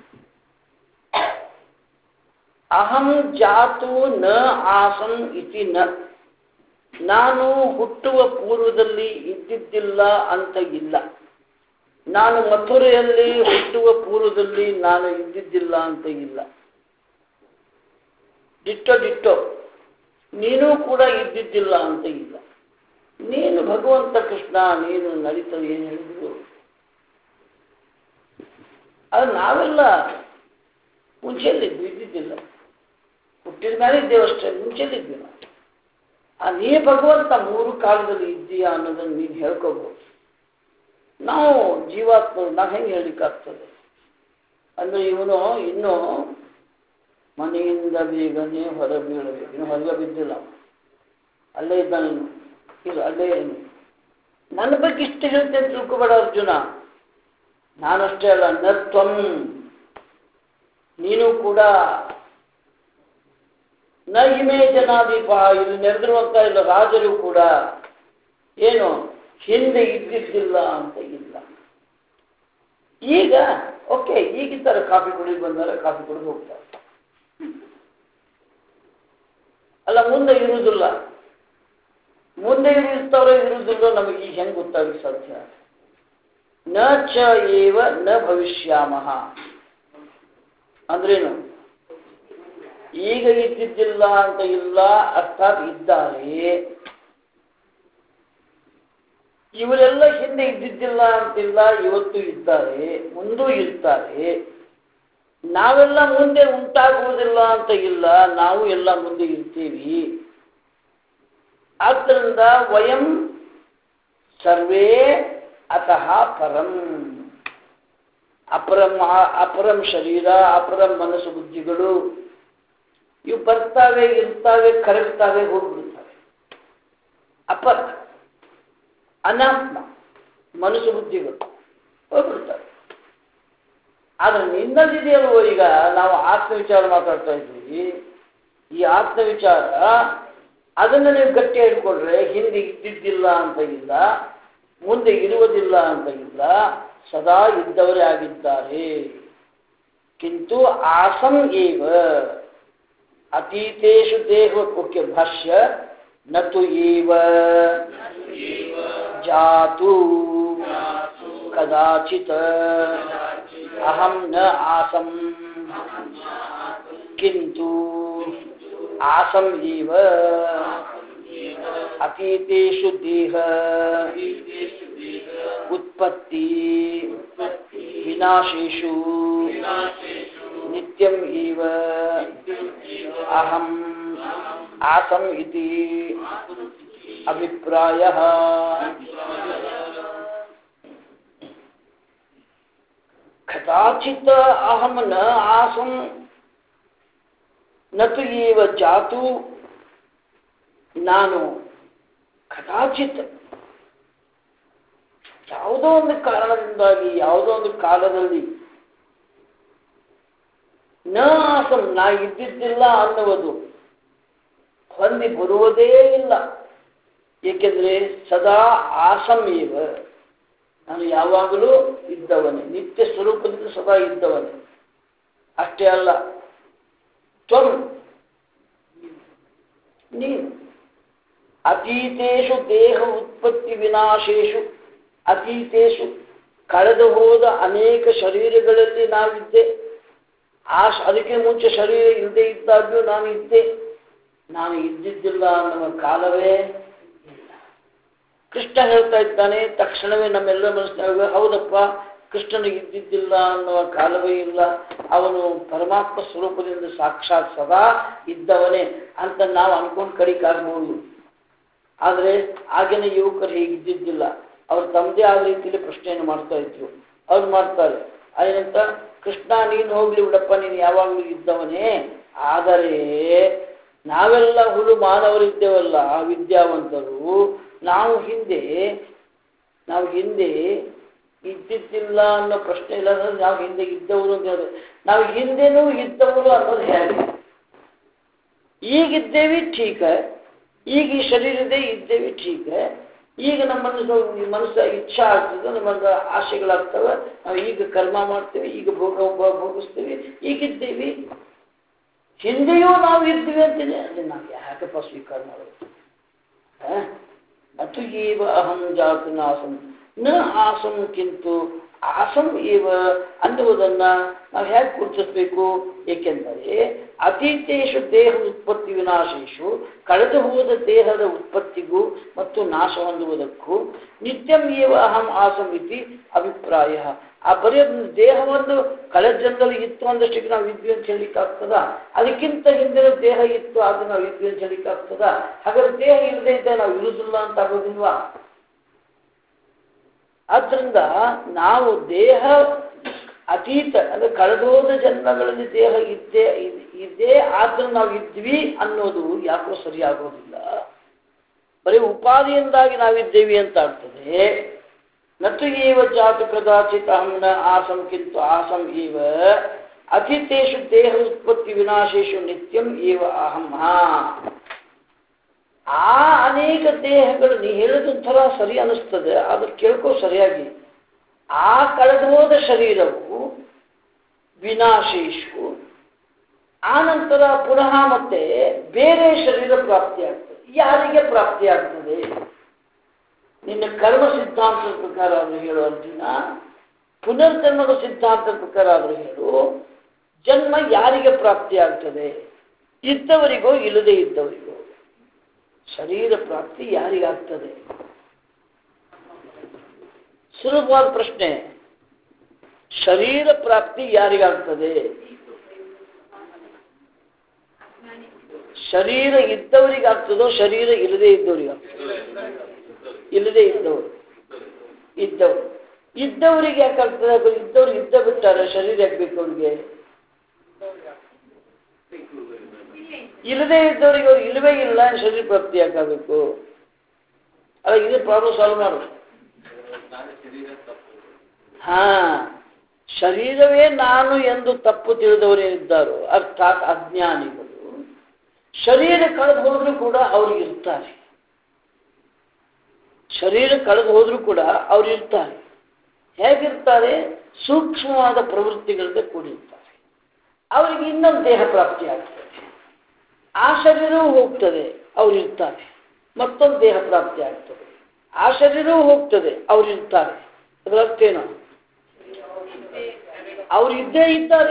ಅಹಂ ಜಾತು ನ ಆಸಂ ಇತಿ ನ. ನಾನು ಹುಟ್ಟುವ ಪೂರ್ವದಲ್ಲಿ ಇದ್ದಿದ್ದಿಲ್ಲ ಅಂತ ಇಲ್ಲ. ನಾನು ಮಥುರೆಯಲ್ಲಿ ಹುಟ್ಟುವ ಪೂರ್ವದಲ್ಲಿ ನಾನು ಇದ್ದಿದ್ದಿಲ್ಲ ಅಂತ ಇಲ್ಲ. ಡಿಟ್ಟೋ ಡಿಟ್ಟೋ ನೀನು ಕೂಡ ಇದ್ದಿದ್ದಿಲ್ಲ ಅಂತ ಇಲ್ಲ. ನೀನು ಭಗವಂತ ಕೃಷ್ಣ ನೀನು ನಡೀತದೆ ಏನು ಹೇಳಿದ್ರು. ಅದು ನಾವೆಲ್ಲ ಮುಂಚೆಯಲ್ಲಿದ್ವಿ, ಇದ್ದಿದ್ದಿಲ್ಲ. ಹುಟ್ಟಿದ ಮೇಲೆ ಇದ್ದೇವಷ್ಟೇ, ಮುಂಚೆಯಲ್ಲಿದ್ವಿ ನಾವು. ನೀ ಭಗವಂತ ಮೂರು ಕಾಲದಲ್ಲಿ ಇದ್ದೀಯಾ ಅನ್ನೋದನ್ನು ನೀನು ಹೇಳ್ಕೋಬಹುದು. ನಾವು ಜೀವಾತ್ಮರು ನಾವು ಹೆಂಗೆ ಹೇಳಲಿಕ್ಕಾಗ್ತದೆ ಅಂದರೆ ಇವನು ಇನ್ನೂ ಮನೆಯಿಂದ ಬೇಗನೆ ಹೊರ ಬೀಳಬೇಕು. ಇನ್ನು ಹೊರಗೆ ಬಿದ್ದಿಲ್ಲ, ಅಲ್ಲೇ ಇದ್ದಾನೆ. ಇದು ಅಲ್ಲೇ ನನ್ನ ಬಗ್ಗೆ ಇಷ್ಟು ಹೇಳ್ತೇನೆ ತಿಳ್ಕೊಬೇಡ ಅರ್ಜುನ. ನಾನಷ್ಟೇ ಅಲ್ಲ, ನತ್ವಂ ನೀನು ಕೂಡ ನ ಇಮೇ ಜನಾಧಿಪ ಇಲ್ಲಿ ನೆರೆದಿರುವಂತ ಇಲ್ಲ ರಾಜರು ಕೂಡ ಏನು ಹಿಂದೆ ಇದ್ದಿದ್ದಿಲ್ಲ ಅಂತ ಇಲ್ಲ. ಈಗ ಓಕೆ, ಈಗಿದ್ದಾರೆ ಕಾಫಿ ಕುಡಿದು ಬಂದರೆ ಕಾಫಿ ಕುಡಿದು ಹೋಗ್ತಾರೆ. ಅಲ್ಲ, ಮುಂದೆ ಇರುವುದಿಲ್ಲ. ಮುಂದೆ ಇರ್ತಾರೋ ಇರುವುದಿಲ್ಲ ನಮಗೆ ಈಗ ಹೆಂಗೆ ಗೊತ್ತಾಗಲಿಕ್ಕೆ ಸಾಧ್ಯ? ನ ಚ ಏವ ನ ಭವಿಷ್ಯಾಮಃ ಅಂದ್ರೇನು? ಈಗ ಇದ್ದಿದ್ದಿಲ್ಲ ಅಂತ ಇಲ್ಲ, ಅರ್ಥಾತ್ ಇದ್ದಾರೆ. ಇವರೆಲ್ಲ ಹಿಂದೆ ಇದ್ದಿದ್ದಿಲ್ಲ ಅಂತಿಲ್ಲ, ಇವತ್ತು ಇದ್ದಾರೆ, ಮುಂದೂ ಇರ್ತಾರೆ. ನಾವೆಲ್ಲ ಮುಂದೆ ಉಂಟಾಗುವುದಿಲ್ಲ ಅಂತ ಇಲ್ಲ, ನಾವು ಎಲ್ಲ ಮುಂದೆ ಇರ್ತೀವಿ. ಆದ್ದರಿಂದ ವಯಂ ಸರ್ವೇ ಅತಃ ಪರಂ. ಅಪರಂ ಶರೀರ, ಅಪರಂ ಮನಸ್ಸು ಬುದ್ಧಿಗಳು ಇವು ಬರ್ತಾವೆ, ಇರ್ತಾವೆ, ಕರಗ್ತಾವೆ, ಹೋಗ್ಬಿಡ್ತಾವೆ. ಅಪರ ಅನಾತ್ಮ ಮನಸ್ಸು ಬುದ್ಧಿಗಳು ಹೋಗ್ಬಿಡ್ತಾರೆ. ಆದರೆ ನಿನ್ನದಿದೆಯಲ್ವೋ, ಈಗ ನಾವು ಆತ್ಮವಿಚಾರ ಮಾತಾಡ್ತಾ ಇದ್ದೀವಿ. ಈ ಆತ್ಮವಿಚಾರ ಅದನ್ನು ನೀವು ಗಟ್ಟಿ ಹಿಡ್ಕೊಂಡ್ರೆ ಹಿಂದೆ ಇದ್ದಿದ್ದಿಲ್ಲ ಅಂತ ಇಲ್ಲ, ಮುಂದೆ ಇರುವುದಿಲ್ಲ ಅಂತ ಇಲ್ಲ, ಸದಾ ಇದ್ದವರೇ ಆಗಿದ್ದಾರೆ. ಕಿಂತು ಆಸಂ ಏವ ಅತೀತೇಷು ದೇಹ. ಓಕೆ, ಭಾಷ್ಯ ನತು ಏವ ಜಾತು ಕದಾಚಿತ್ ಅಹಂ ನ ಆಸಂ ಕಿಂತು ಆಸಂ ಏವ ಅತೀತೇಷು ದೇಹ ಉತ್ಪತ್ತಿ ವಿನಾಶೇಷು ನಿತ್ಯ ನಿತ್ಯಂ ಇವ ಅಹಂ ಆಸಂ ಇತಿ ಅಭಿಪ್ರಾಯಃ. ಕದಾಚಿತ್ ಅಹಂ ನ ಆಸಂ ನತು ಏವ ಜಾತು. ನಾನು ಕದಾಚಿತ್ ಯಾವುದೋ ಒಂದು ಕಾರಣದಿಂದಾಗಿ ಯಾವುದೋ ಒಂದು ಕಾಲದಲ್ಲಿ ನ ಆಸಂ ನಾ ಇದ್ದಿದ್ದಿಲ್ಲ ಅನ್ನುವುದು ಹೊಂದಿ ಬರುವುದೇ ಇಲ್ಲ. ಏಕೆಂದರೆ ಸದಾ ಆಸಂ ಇವ ನಾನು ಯಾವಾಗಲೂ ಇದ್ದವನೇ, ನಿತ್ಯ ಸ್ವರೂಪದಿಂದ ಸದಾ ಇದ್ದವನೇ. ಅಷ್ಟೇ ಅಲ್ಲ, ತ್ವಂ ನೀನು ಅತೀತೇಷು ದೇಹ ಉತ್ಪತ್ತಿ ವಿನಾಶೇಷು, ಅತೀತೇಷು ಕಳೆದು ಹೋದ ಅನೇಕ ಶರೀರಗಳಲ್ಲಿ ನಾವಿದ್ದೆ. ಅದಕ್ಕೆ ಮುಂಚೆ ಶರೀರ ಇಲ್ಲದೆ ಇದ್ದಾಗ್ಯೂ ನಾನು ಇದ್ದೆ. ನಾನು ಇದ್ದಿದ್ದಿಲ್ಲ ಅನ್ನುವ ಕಾಲವೇ ಇಲ್ಲ. ಕೃಷ್ಣ ಹೇಳ್ತಾ ಇದ್ದಾನೆ, ತಕ್ಷಣವೇ ನಮ್ಮೆಲ್ಲ ಮನಸ್ಸಿನಾಗ ಹೌದಪ್ಪ, ಕೃಷ್ಣನಿಗೆ ಇದ್ದಿದ್ದಿಲ್ಲ ಅನ್ನುವ ಕಾಲವೇ ಇಲ್ಲ, ಅವನು ಪರಮಾತ್ಮ ಸ್ವರೂಪದಿಂದ ಸಾಕ್ಷಾತ್ ಸದಾ ಇದ್ದವನೇ ಅಂತ ನಾವು ಅನ್ಕೊಂಡು ಕಡಿಕಾಗ್ಬೋದು. ಆದರೆ ಆಗಿನ ಯುವಕರು ಹೀಗಿದ್ದಿದ್ದಿಲ್ಲ. ಅವ್ರು ತಮ್ಮದೇ ಆದ ರೀತಿಯಲ್ಲಿ ಪ್ರಶ್ನೆಯನ್ನು ಮಾಡ್ತಾ ಇದ್ರು. ಅವ್ರು ಮಾಡ್ತಾರೆ, ಏನಂತ, ಕೃಷ್ಣ ನೀನು ಹೋಗ್ಲಿ ಬಿಡಪ್ಪ, ನೀನು ಯಾವಾಗಲೂ ಇದ್ದವನೇ. ಆದರೆ ನಾವೆಲ್ಲ ಹುಲು ಮಾನವರಿದ್ದೇವಲ್ಲ, ವಿದ್ಯಾವಂತರು, ನಾವು ಹಿಂದೆ ಇದ್ದಿದ್ದಿಲ್ಲ ಅನ್ನೋ ಪ್ರಶ್ನೆ ಇಲ್ಲ. ಅಂದ್ರೆ ನಾವು ಹಿಂದೆ ಇದ್ದವರು ಅಂತ ಹೇಳಿದ್ರೆ ನಾವು ಹಿಂದೆನೂ ಇದ್ದವರು ಅನ್ನೋದು ಹೇಗೆ? ಈಗಿದ್ದೇವೆ ಠೀಕ, ಈಗ ಈ ಶರೀರದೇ ಇದ್ದೇವೆ ಠೀಕ. ಈಗ ನಮ್ಮ ಮನಸ್ಸು ಇಚ್ಛಾ ಆಗ್ತದೆ, ನಮ್ಮ ಆಸೆಗಳಾಗ್ತವೆ, ನಾವು ಈಗ ಕರ್ಮ ಮಾಡ್ತೇವೆ, ಈಗ ಭೋಗಿಸ್ತೀವಿ, ಈಗಿದ್ದೇವೆ. ಹಿಂದೆಯೂ ನಾವು ಇದ್ದೀವಿ ಅಂತೀನಿ. ಅದೇ ನಾವು ಯಾಕಪ್ಪ ಸ್ವೀಕಾರ ಮಾಡೋದು? ಅತು ಏವ ಅಹಂ ಜಾತು ನಾಸಂ ನ ಆಸಂ ಕಿಂತು ಆಸಂ ಏವ ಅನ್ನುವುದನ್ನ ನಾವು ಹೇಗೆ ಗುರುತಿಸಬೇಕು? ಏಕೆಂದರೆ ಅತೀತೇಷು ದೇಹ ಉತ್ಪತ್ತಿ ವಿನಾಶೇಷು ಕಳೆದು ಹೋದ ದೇಹದ ಉತ್ಪತ್ತಿಗೂ ಮತ್ತು ನಾಶ ಹೊಂದುವುದಕ್ಕೂ ನಿತ್ಯಂ ಏವ ಅಹಂ ಆಸಂ ಇತಿ ಅಭಿಪ್ರಾಯ. ಆ ಬರೀ ದೇಹವನ್ನು ಕಳೆದ ಜನ್ಮದಲ್ಲಿ ಇತ್ತು ಅಂದಷ್ಟಕ್ಕೆ ನಾವು ಇದ್ವಿ ಅಂತ ಹೇಳಿಕ್ಕಾಗ್ತದ? ಅದಕ್ಕಿಂತ ಹಿಂದಿನ ದೇಹ ಇತ್ತು ಆದ್ರೆ ನಾವು ಇದ್ವಿ ಅಂತ ಹೇಳಿಕ್ಕಾಗ್ತದ? ಹಾಗಾದ್ರೆ ದೇಹ ಇಲ್ಲದೆ ಇದ್ದ ನಾವು ಇರುವುದಿಲ್ಲ ಅಂತ ಆಗೋದಿಲ್ವಾ? ಆದ್ರಿಂದ ನಾವು ದೇಹ ಅತೀತ ಅಂದ್ರೆ ಕಳೆದೋದ ಜನ್ಮಗಳಲ್ಲಿ ದೇಹ ಇದ್ದೇ ಆದ್ರೆ ನಾವು ಇದ್ವಿ ಅನ್ನೋದು ಯಾಕೋ ಸರಿಯಾಗೋದಿಲ್ಲ. ಬರೀ ಉಪಾಧಿಯಿಂದಾಗಿ ನಾವಿದ್ದೇವೆ ಅಂತ ಆಗ್ತದೆ. ನತು ಏವ ಜಾತು ಕದಾಚಿತ್ ಅಹಂ ನ ಆಸಂ ಕಿಂತು ಆಸಂ ಇವ ಅತೀತೇಷು ದೇಹ ಉತ್ಪತ್ತಿ ವಿನಾಶೇಷು ನಿತ್ಯಂ ಏವ ಅಹಂ. ಆ ಅನೇಕ ದೇಹಗಳು ನೀ ಹೇಳೋದೊಂಥರ ಸರಿ ಅನಿಸ್ತದೆ, ಆದ್ರೆ ಕೇಳ್ಕೋ ಸರಿಯಾಗಿ. ಆ ಕಳೆದೋದ ಶರೀರವು ವಿನಾಶೇಷು, ಆನಂತರ ಪುನಃ ಮತ್ತೆ ಬೇರೆ ಶರೀರ ಪ್ರಾಪ್ತಿಯಾಗ್ತದೆ. ಯಾರಿಗೆ ಪ್ರಾಪ್ತಿಯಾಗ್ತದೆ? ನಿನ್ನ ಕರ್ಮ ಸಿದ್ಧಾಂತದ ಪ್ರಕಾರ ಆದರೂ ಹೇಳು ಅರ್ಜುನ, ಪುನರ್ಜನ್ಮದ ಸಿದ್ಧಾಂತದ ಪ್ರಕಾರ ಆದರೂ ಹೇಳು. ಜನ್ಮ ಯಾರಿಗೆ ಪ್ರಾಪ್ತಿಯಾಗ್ತದೆ? ಇದ್ದವರಿಗೋ ಇಲ್ಲದೆ ಇದ್ದವರಿಗೋ? ಶರೀರ ಪ್ರಾಪ್ತಿ ಯಾರಿಗಾಗ್ತದೆ? ಸುಲಭವಾದ ಪ್ರಶ್ನೆ. ಶರೀರ ಪ್ರಾಪ್ತಿ ಯಾರಿಗಾಗ್ತದೆ? ಶರೀರ ಇದ್ದವರಿಗಾಗ್ತದೋ ಶರೀರ ಇಲ್ಲದೆ ಇದ್ದವರಿಗಾಗ್ತದೆ? ಇಲ್ಲದೆ ಇದ್ದವರಿಗೆ ಯಾಕಾಗ್ತದೆ? ಇದ್ದವ್ರಿಗೆ ಇದ್ದ ಬಿಟ್ಟಾರೆ, ಶರೀರ ಯಾಕಬೇಕು ಅವ್ರಿಗೆ? ಇಲ್ಲದೆ ಇದ್ದವರಿಗೆ ಅವ್ರಿಗೆ ಇಲ್ಲವೇ ಇಲ್ಲ, ಶರೀರ ಪ್ರಾಪ್ತಿ ಯಾಕಾಗಬೇಕು? ಅಲ್ಲ, ಇದು ಪ್ರಾಬ್ಲಮ್ ಸಾಲ್ವ್ ಮಾಡು. ಶರೀರವೇ ನಾನು ಎಂದು ತಪ್ಪು ತಿಳಿದವರೇನಿದ್ದಾರೋ ಅರ್ಥಾತ್ ಅಜ್ಞಾನಿಗಳು, ಶರೀರ ಕಳೆದು ಹೋದ್ರೂ ಕೂಡ ಅವ್ರು ಇರ್ತಾರೆ. ಶರೀರ ಕಳೆದು ಹೋದ್ರೂ ಕೂಡ ಅವ್ರು ಇರ್ತಾರೆ. ಹೇಗಿರ್ತಾರೆ? ಸೂಕ್ಷ್ಮವಾದ ಪ್ರವೃತ್ತಿಗಳಿಂದ ಕೂಡಿರ್ತಾರೆ. ಅವರಿಗೆ ಇನ್ನೊಂದು ದೇಹ ಪ್ರಾಪ್ತಿ ಆಗ್ತದೆ. ಆ ಶರೀರವೂ ಹೋಗ್ತದೆ, ಅವ್ರು ಇರ್ತಾರೆ. ಮತ್ತೊಂದು ದೇಹ ಪ್ರಾಪ್ತಿ ಆಗ್ತದೆ. ಆ ಶರೀರವೂ ಹೋಗ್ತದೆ, ಅವ್ರು ಇರ್ತಾರೆ. ಅದರ ಅರ್ಥ ಏನು? ಅವ್ರು ಇದ್ದೇ ಇದ್ದಾರೆ.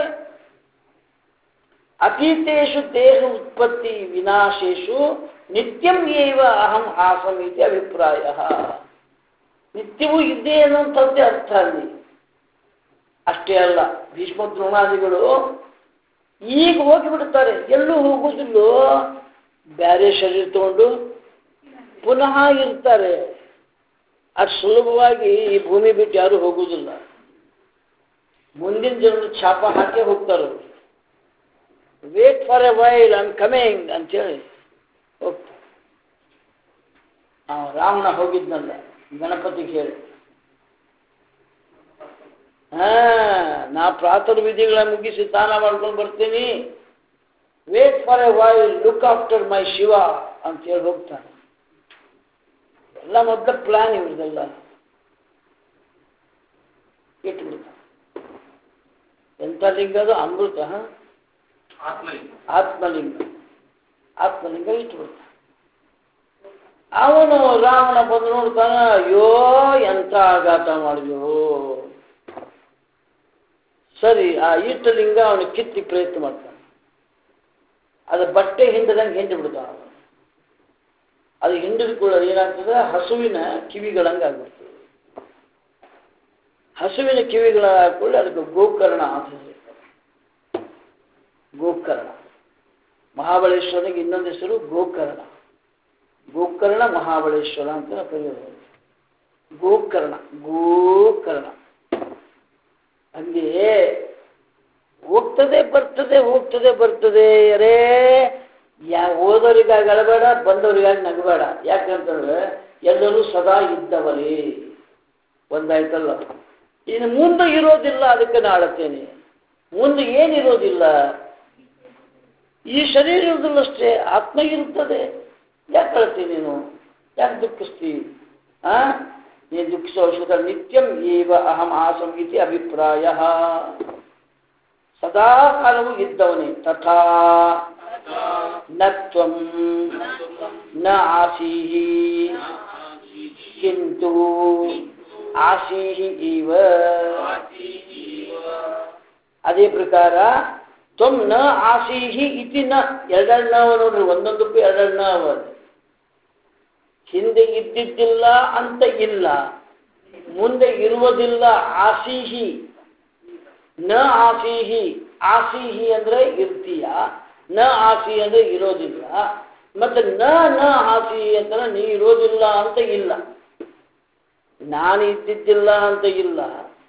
ಅತೀತೇಷು ದೇಹ ಉತ್ಪತ್ತಿ ವಿನಾಶೇಷು ನಿತ್ಯಂ ಏವ ಅಹಂ ಆಸಂ ಇತಿ ಅಭಿಪ್ರಾಯ. ನಿತ್ಯವೂ ಇದ್ದೇ ಅನ್ನುವಂಥದ್ದೇ ಅರ್ಥ ಅಲ್ಲಿ. ಅಷ್ಟೇ ಅಲ್ಲ, ಭೀಷ್ಮ ದ್ರೋಣಾದಿಗಳು ಈಗ ಹೋಗಿಬಿಡ್ತಾರೆ, ಎಲ್ಲೂ ಹೋಗುವುದಿಲ್ಲೋ, ಬೇರೆ ಶರೀರ ತಗೊಂಡು ಪುನಃ ಇರ್ತಾರೆ. ಅದು ಸುಲಭವಾಗಿ ಈ ಭೂಮಿ ಬಿಟ್ಟು ಯಾರು ಹೋಗುವುದಿಲ್ಲ. ಮುಂದಿನ ಜನರು ಛಾಪ ಹಾಕಿ ಹೋಗ್ತಾರೆ. Wait for a while, I am coming ಅಂತೇಳಿ ಹೋಗ್ತಾರೆ. ರಾವಣ ಹೋಗಿದ್ನಲ್ಲ ಗಣಪತಿಗೆ ಹೇಳಿ, ನಾ ಪ್ರಾತಃ ವಿಧಿಗಳ ಮುಗಿಸಿ ಸ್ನಾನ ಮಾಡ್ಕೊಂಡು ಬರ್ತೀನಿ, wait for a while, look after my Shiva ಅಂತ ಹೇಳಿ ಹೋಗ್ತಾನೆ. ಎಲ್ಲ ಮೊದಲ ಪ್ಲಾನ್ ಇವ್ರದೆಲ್ಲ ಇಟ್ಬಿಡ್ತಾನೆ. ಎಂಥ ಲಿಂಗ ಅದು? ಅಮೃತ, ಆತ್ಮಲಿಂಗ. ಆತ್ಮಲಿಂಗ ಇಟ್ಬಿಡ್ತಾನೆ. ಅವನು ರಾವಣ ಬಂದು ನೋಡ್ತಾನ, ಅಯ್ಯೋ ಎಂಥ ಆಘಾತ ಮಾಡಿದ್ಯೋ. ಸರಿ, ಆ ಇಟ್ಟ ಲಿಂಗ ಅವನು ಕಿತ್ತಿ ಪ್ರಯತ್ನ ಮಾಡ್ತಾನೆ. ಅದು ಬಟ್ಟೆ ಹಿಂಡದಂಗೆ ಹಿಂಡಿ ಬಿಡ್ತಾನ. ಅದು ಹಿಂಡಿದ ಕೂಡ ಏನಾಗ್ತದೆ, ಹಸುವಿನ ಕಿವಿಗಳಂಗೆ ಆಗ್ಬಿಡ್ತದೆ. ಹಸುವಿನ ಕಿವಿಗಳಾಗ್ಕೊಳ್ಳಿ, ಅದಕ್ಕೆ ಗೋಕರ್ಣ ಅಂತ ಹೇಳ್ತಾರೆ. ಗೋಕರ್ಣ, ಮಹಾಬಲೇಶ್ವರನಿಗೆ ಇನ್ನೊಂದು ಹೆಸರು ಗೋಕರ್ಣ. ಗೋಕರ್ಣ ಮಹಾಬಲೇಶ್ವರ ಅಂತ ಕರೆಯೋದು. ಗೋಕರ್ಣ, ಗೋಕರ್ಣ. ಹಂಗೆ ಹೋಗ್ತದೆ ಬರ್ತದೆ, ಹೋಗ್ತದೆ ಬರ್ತದೆ. ಅರೇ ಓದೋರಿಗಾಗಿ ಅಳಬೇಡ, ಬಂದವರಿಗಾಗಿ ನಗಬೇಡ. ಯಾಕಂತಂದ್ರೆ ಎಲ್ಲರೂ ಸದಾ ಇದ್ದವರೇ. ಒಂದಾಯ್ತಲ್ಲ. ಇನ್ನು ಮುಂದೆ ಇರೋದಿಲ್ಲ, ಅದಕ್ಕೆ ನಾ ಅಳತೇನೆ. ಮುಂದೆ ಏನಿರೋದಿಲ್ಲ, ಈ ಶರೀರ ಇರೋದಿಲ್ಲಷ್ಟೇ, ಆತ್ಮ ಇರುತ್ತದೆ. ಯಾಕೆ ಅಳ್ತೀನಿ ನೀನು? ಯಾಕೆ ದುಃಖಿಸ್ತೀವಿ? ನೀನು ದುಃಖಿಸೋ ಅವಶ್ಯಕತೆ. ನಿತ್ಯಂ ಏವ ಅಹಂ ಆಸಂ ಇತಿ ಅಭಿಪ್ರಾಯ. ಸದಾ ಕಾಲವೂ ಇದ್ದವನೇ. ತಥಾ ನ ತ್ವಂ ನ ಆಸೀಹಿ ಕಿಂತು ಆಸೀಹಿ ಇವ. ಅದೇ ಪ್ರಕಾರ ತ್ವಂ ನ ಆಸೀಹಿ ಇತಿ ನ. ಎರಡೆರಡು ನಾವ ನೋಡ್ರಿ, ಒಂದೊಂದಕ್ಕೂ ಎರಡೆರಡು ನಾವ. ಹಿಂದೆ ಇದ್ದಿದ್ದಿಲ್ಲ ಅಂತ ಇಲ್ಲ, ಮುಂದೆ ಇರುವುದಿಲ್ಲ. ಆಸೀಹಿ ನ ಆಸೀಹಿ. ಆಸೀಹಿ ಅಂದ್ರೆ ಇರ್ತೀಯ, ನ ಆಸಿ ಅಂದ್ರೆ ಇರೋದಿಲ್ಲ. ಮತ್ತೆ ನ ಆಸಿ ಅಂತ ನೀ ಇರೋದಿಲ್ಲ ಅಂತ ಇಲ್ಲ. ನಾನು ಇದ್ದಿದ್ದಿಲ್ಲ ಅಂತ ಇಲ್ಲ,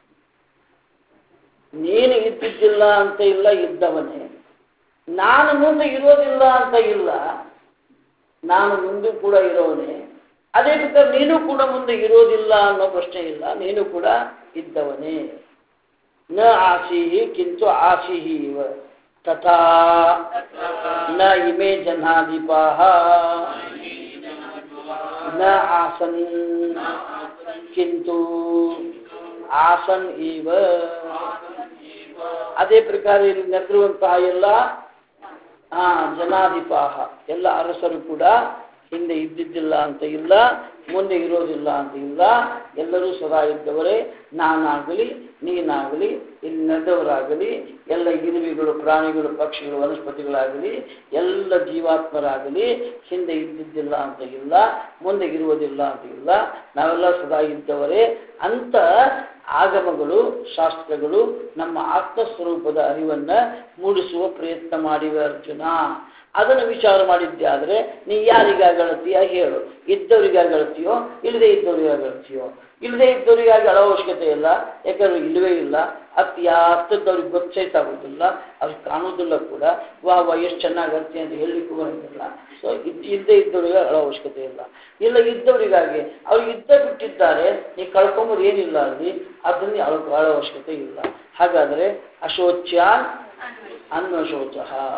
ನೀನು ಇದ್ದಿದ್ದಿಲ್ಲ ಅಂತ ಇಲ್ಲ, ಇದ್ದವನೇ. ನಾನು ಮುಂದೆ ಇರೋದಿಲ್ಲ ಅಂತ ಇಲ್ಲ, ನಾನು ಮುಂದೆ ಕೂಡ ಇರೋವನೇ. ಅದೇ ಪ್ರಕಾರ ನೀನು ಕೂಡ ಮುಂದೆ ಇರೋದಿಲ್ಲ ಅನ್ನೋ ಪ್ರಶ್ನೆ ಇಲ್ಲ, ನೀನು ಕೂಡ ಇದ್ದವನೇ. ನ ಆಸೀಹಿ ಕಿಂತು ಆಸೀಹಿ ಇವ. ತಥಾ ನ ಇಮೇ ಜನಾಧಿಪಾಃ ನ ಆಸನ್ ಕಿಂತು ಆಸನ್ ಇವ. ಅದೇ ಪ್ರಕಾರ ಇಲ್ಲಿ ನೆರೆದಿರುವಂತಹ ಎಲ್ಲ ಜನಾಧಿಪಾಃ, ಎಲ್ಲ ಅರಸರು ಕೂಡ ಹಿಂದೆ ಇದ್ದಿದ್ದಿಲ್ಲ ಅಂತ ಇಲ್ಲ, ಮುಂದೆ ಇರೋದಿಲ್ಲ ಅಂತ ಇಲ್ಲ, ಎಲ್ಲರೂ ಸದಾ ಇದ್ದವರೇ. ನಾನಾಗಲಿ ನೀನಾಗಲಿ ಇಲ್ಲಿ ನಡೆದವರಾಗಲಿ, ಎಲ್ಲ ಇರುವೆಗಳು, ಪ್ರಾಣಿಗಳು, ಪಕ್ಷಿಗಳು, ವನಸ್ಪತಿಗಳಾಗಲಿ, ಎಲ್ಲ ಜೀವಾತ್ಮರಾಗಲಿ ಹಿಂದೆ ಇದ್ದಿದ್ದಿಲ್ಲ ಅಂತ ಇಲ್ಲ, ಮುಂದೆ ಇರುವುದಿಲ್ಲ ಅಂತ ಇಲ್ಲ, ನಾವೆಲ್ಲ ಸದಾ ಇದ್ದವರೇ ಅಂತ ಆಗಮಗಳು, ಶಾಸ್ತ್ರಗಳು ನಮ್ಮ ಆತ್ಮಸ್ವರೂಪದ ಅರಿವನ್ನ ಮೂಡಿಸುವ ಪ್ರಯತ್ನ ಮಾಡಿವೆ ಅರ್ಜುನ. ಅದನ್ನು ವಿಚಾರ ಮಾಡಿದ್ದೆ ಆದರೆ ನೀ ಯಾರಿಗಾಗಿ ಅಳತೀಯ ಹೇಳು? ಇದ್ದವರಿಗಾಗಿ ಅಳತೀಯೋ, ಇಲ್ಲದೆ ಇದ್ದವರಿಗಾಗಿ ಅಳತೀಯೋ? ಇಲ್ಲದೆ ಇದ್ದವರಿಗಾಗಿ ಅಳೋ ಅವಶ್ಯಕತೆ ಇಲ್ಲ, ಯಾಕಂದ್ರೆ ಇಲ್ಲವೇ ಇಲ್ಲ. ಹತ್ತದ್ದವ್ರಿಗೆ ಗೊತ್ತಾಗೋದಿಲ್ಲ, ಅವ್ರಿಗೆ ಕಾಣೋದಿಲ್ಲ ಕೂಡ. ವಾ ಎಷ್ಟು ಚೆನ್ನಾಗಿ ಅರ್ತಿ ಅಂತ ಹೇಳಲಿಕ್ಕೂ ಬರೋದಿಲ್ಲ. ಸೊ ಇಲ್ಲದೆ ಇದ್ದವರಿಗಾಗಿ ಅಳೋ ಅವಶ್ಯಕತೆ ಇಲ್ಲ. ಇಲ್ಲ ಇದ್ದವರಿಗಾಗಿ ಅವ್ರಿಗೆ ಇದ್ದ ಬಿಟ್ಟಿದ್ದಾರೆ, ನೀ ಕಳ್ಕೊಂಬೋದು ಏನಿಲ್ಲ ಅಲ್ಲಿ, ಅದನ್ನು ಅಳೋ ಅವಶ್ಯಕತೆ ಇಲ್ಲ. ಹಾಗಾದರೆ ಅಶೋಚ್ಯಾನ್ ಅನ್ವಶೋಚ.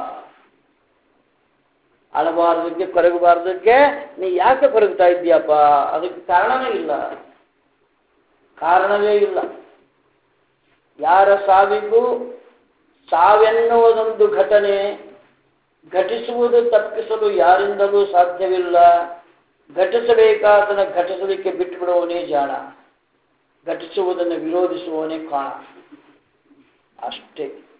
ಅಳಬಾರ್ದಕ್ಕೆ, ಕೊರಗಬಾರ್ದಕ್ಕೆ ನೀ ಯಾಕೆ ಕೊರಗ್ತಾ ಇದ್ದೀಯಪ್ಪ? ಅದಕ್ಕೆ ಕಾರಣವೇ ಇಲ್ಲ, ಕಾರಣವೇ ಇಲ್ಲ. ಯಾರ ಸಾವಿಗೂ ಸಾವೆನ್ನುವುದೊಂದು ಘಟನೆ ಘಟಿಸುವುದು ತಪ್ಪಿಸಲು ಯಾರಿಂದಲೂ ಸಾಧ್ಯವಿಲ್ಲ. ಘಟಿಸಬೇಕಾದನ್ನು ಘಟಿಸಲಿಕ್ಕೆ ಬಿಟ್ಟುಬಿಡುವವನೇ ಜಾಣ, ಘಟಿಸುವುದನ್ನು ವಿರೋಧಿಸುವವನೇ ಕಾಣ. ಅಷ್ಟೇ.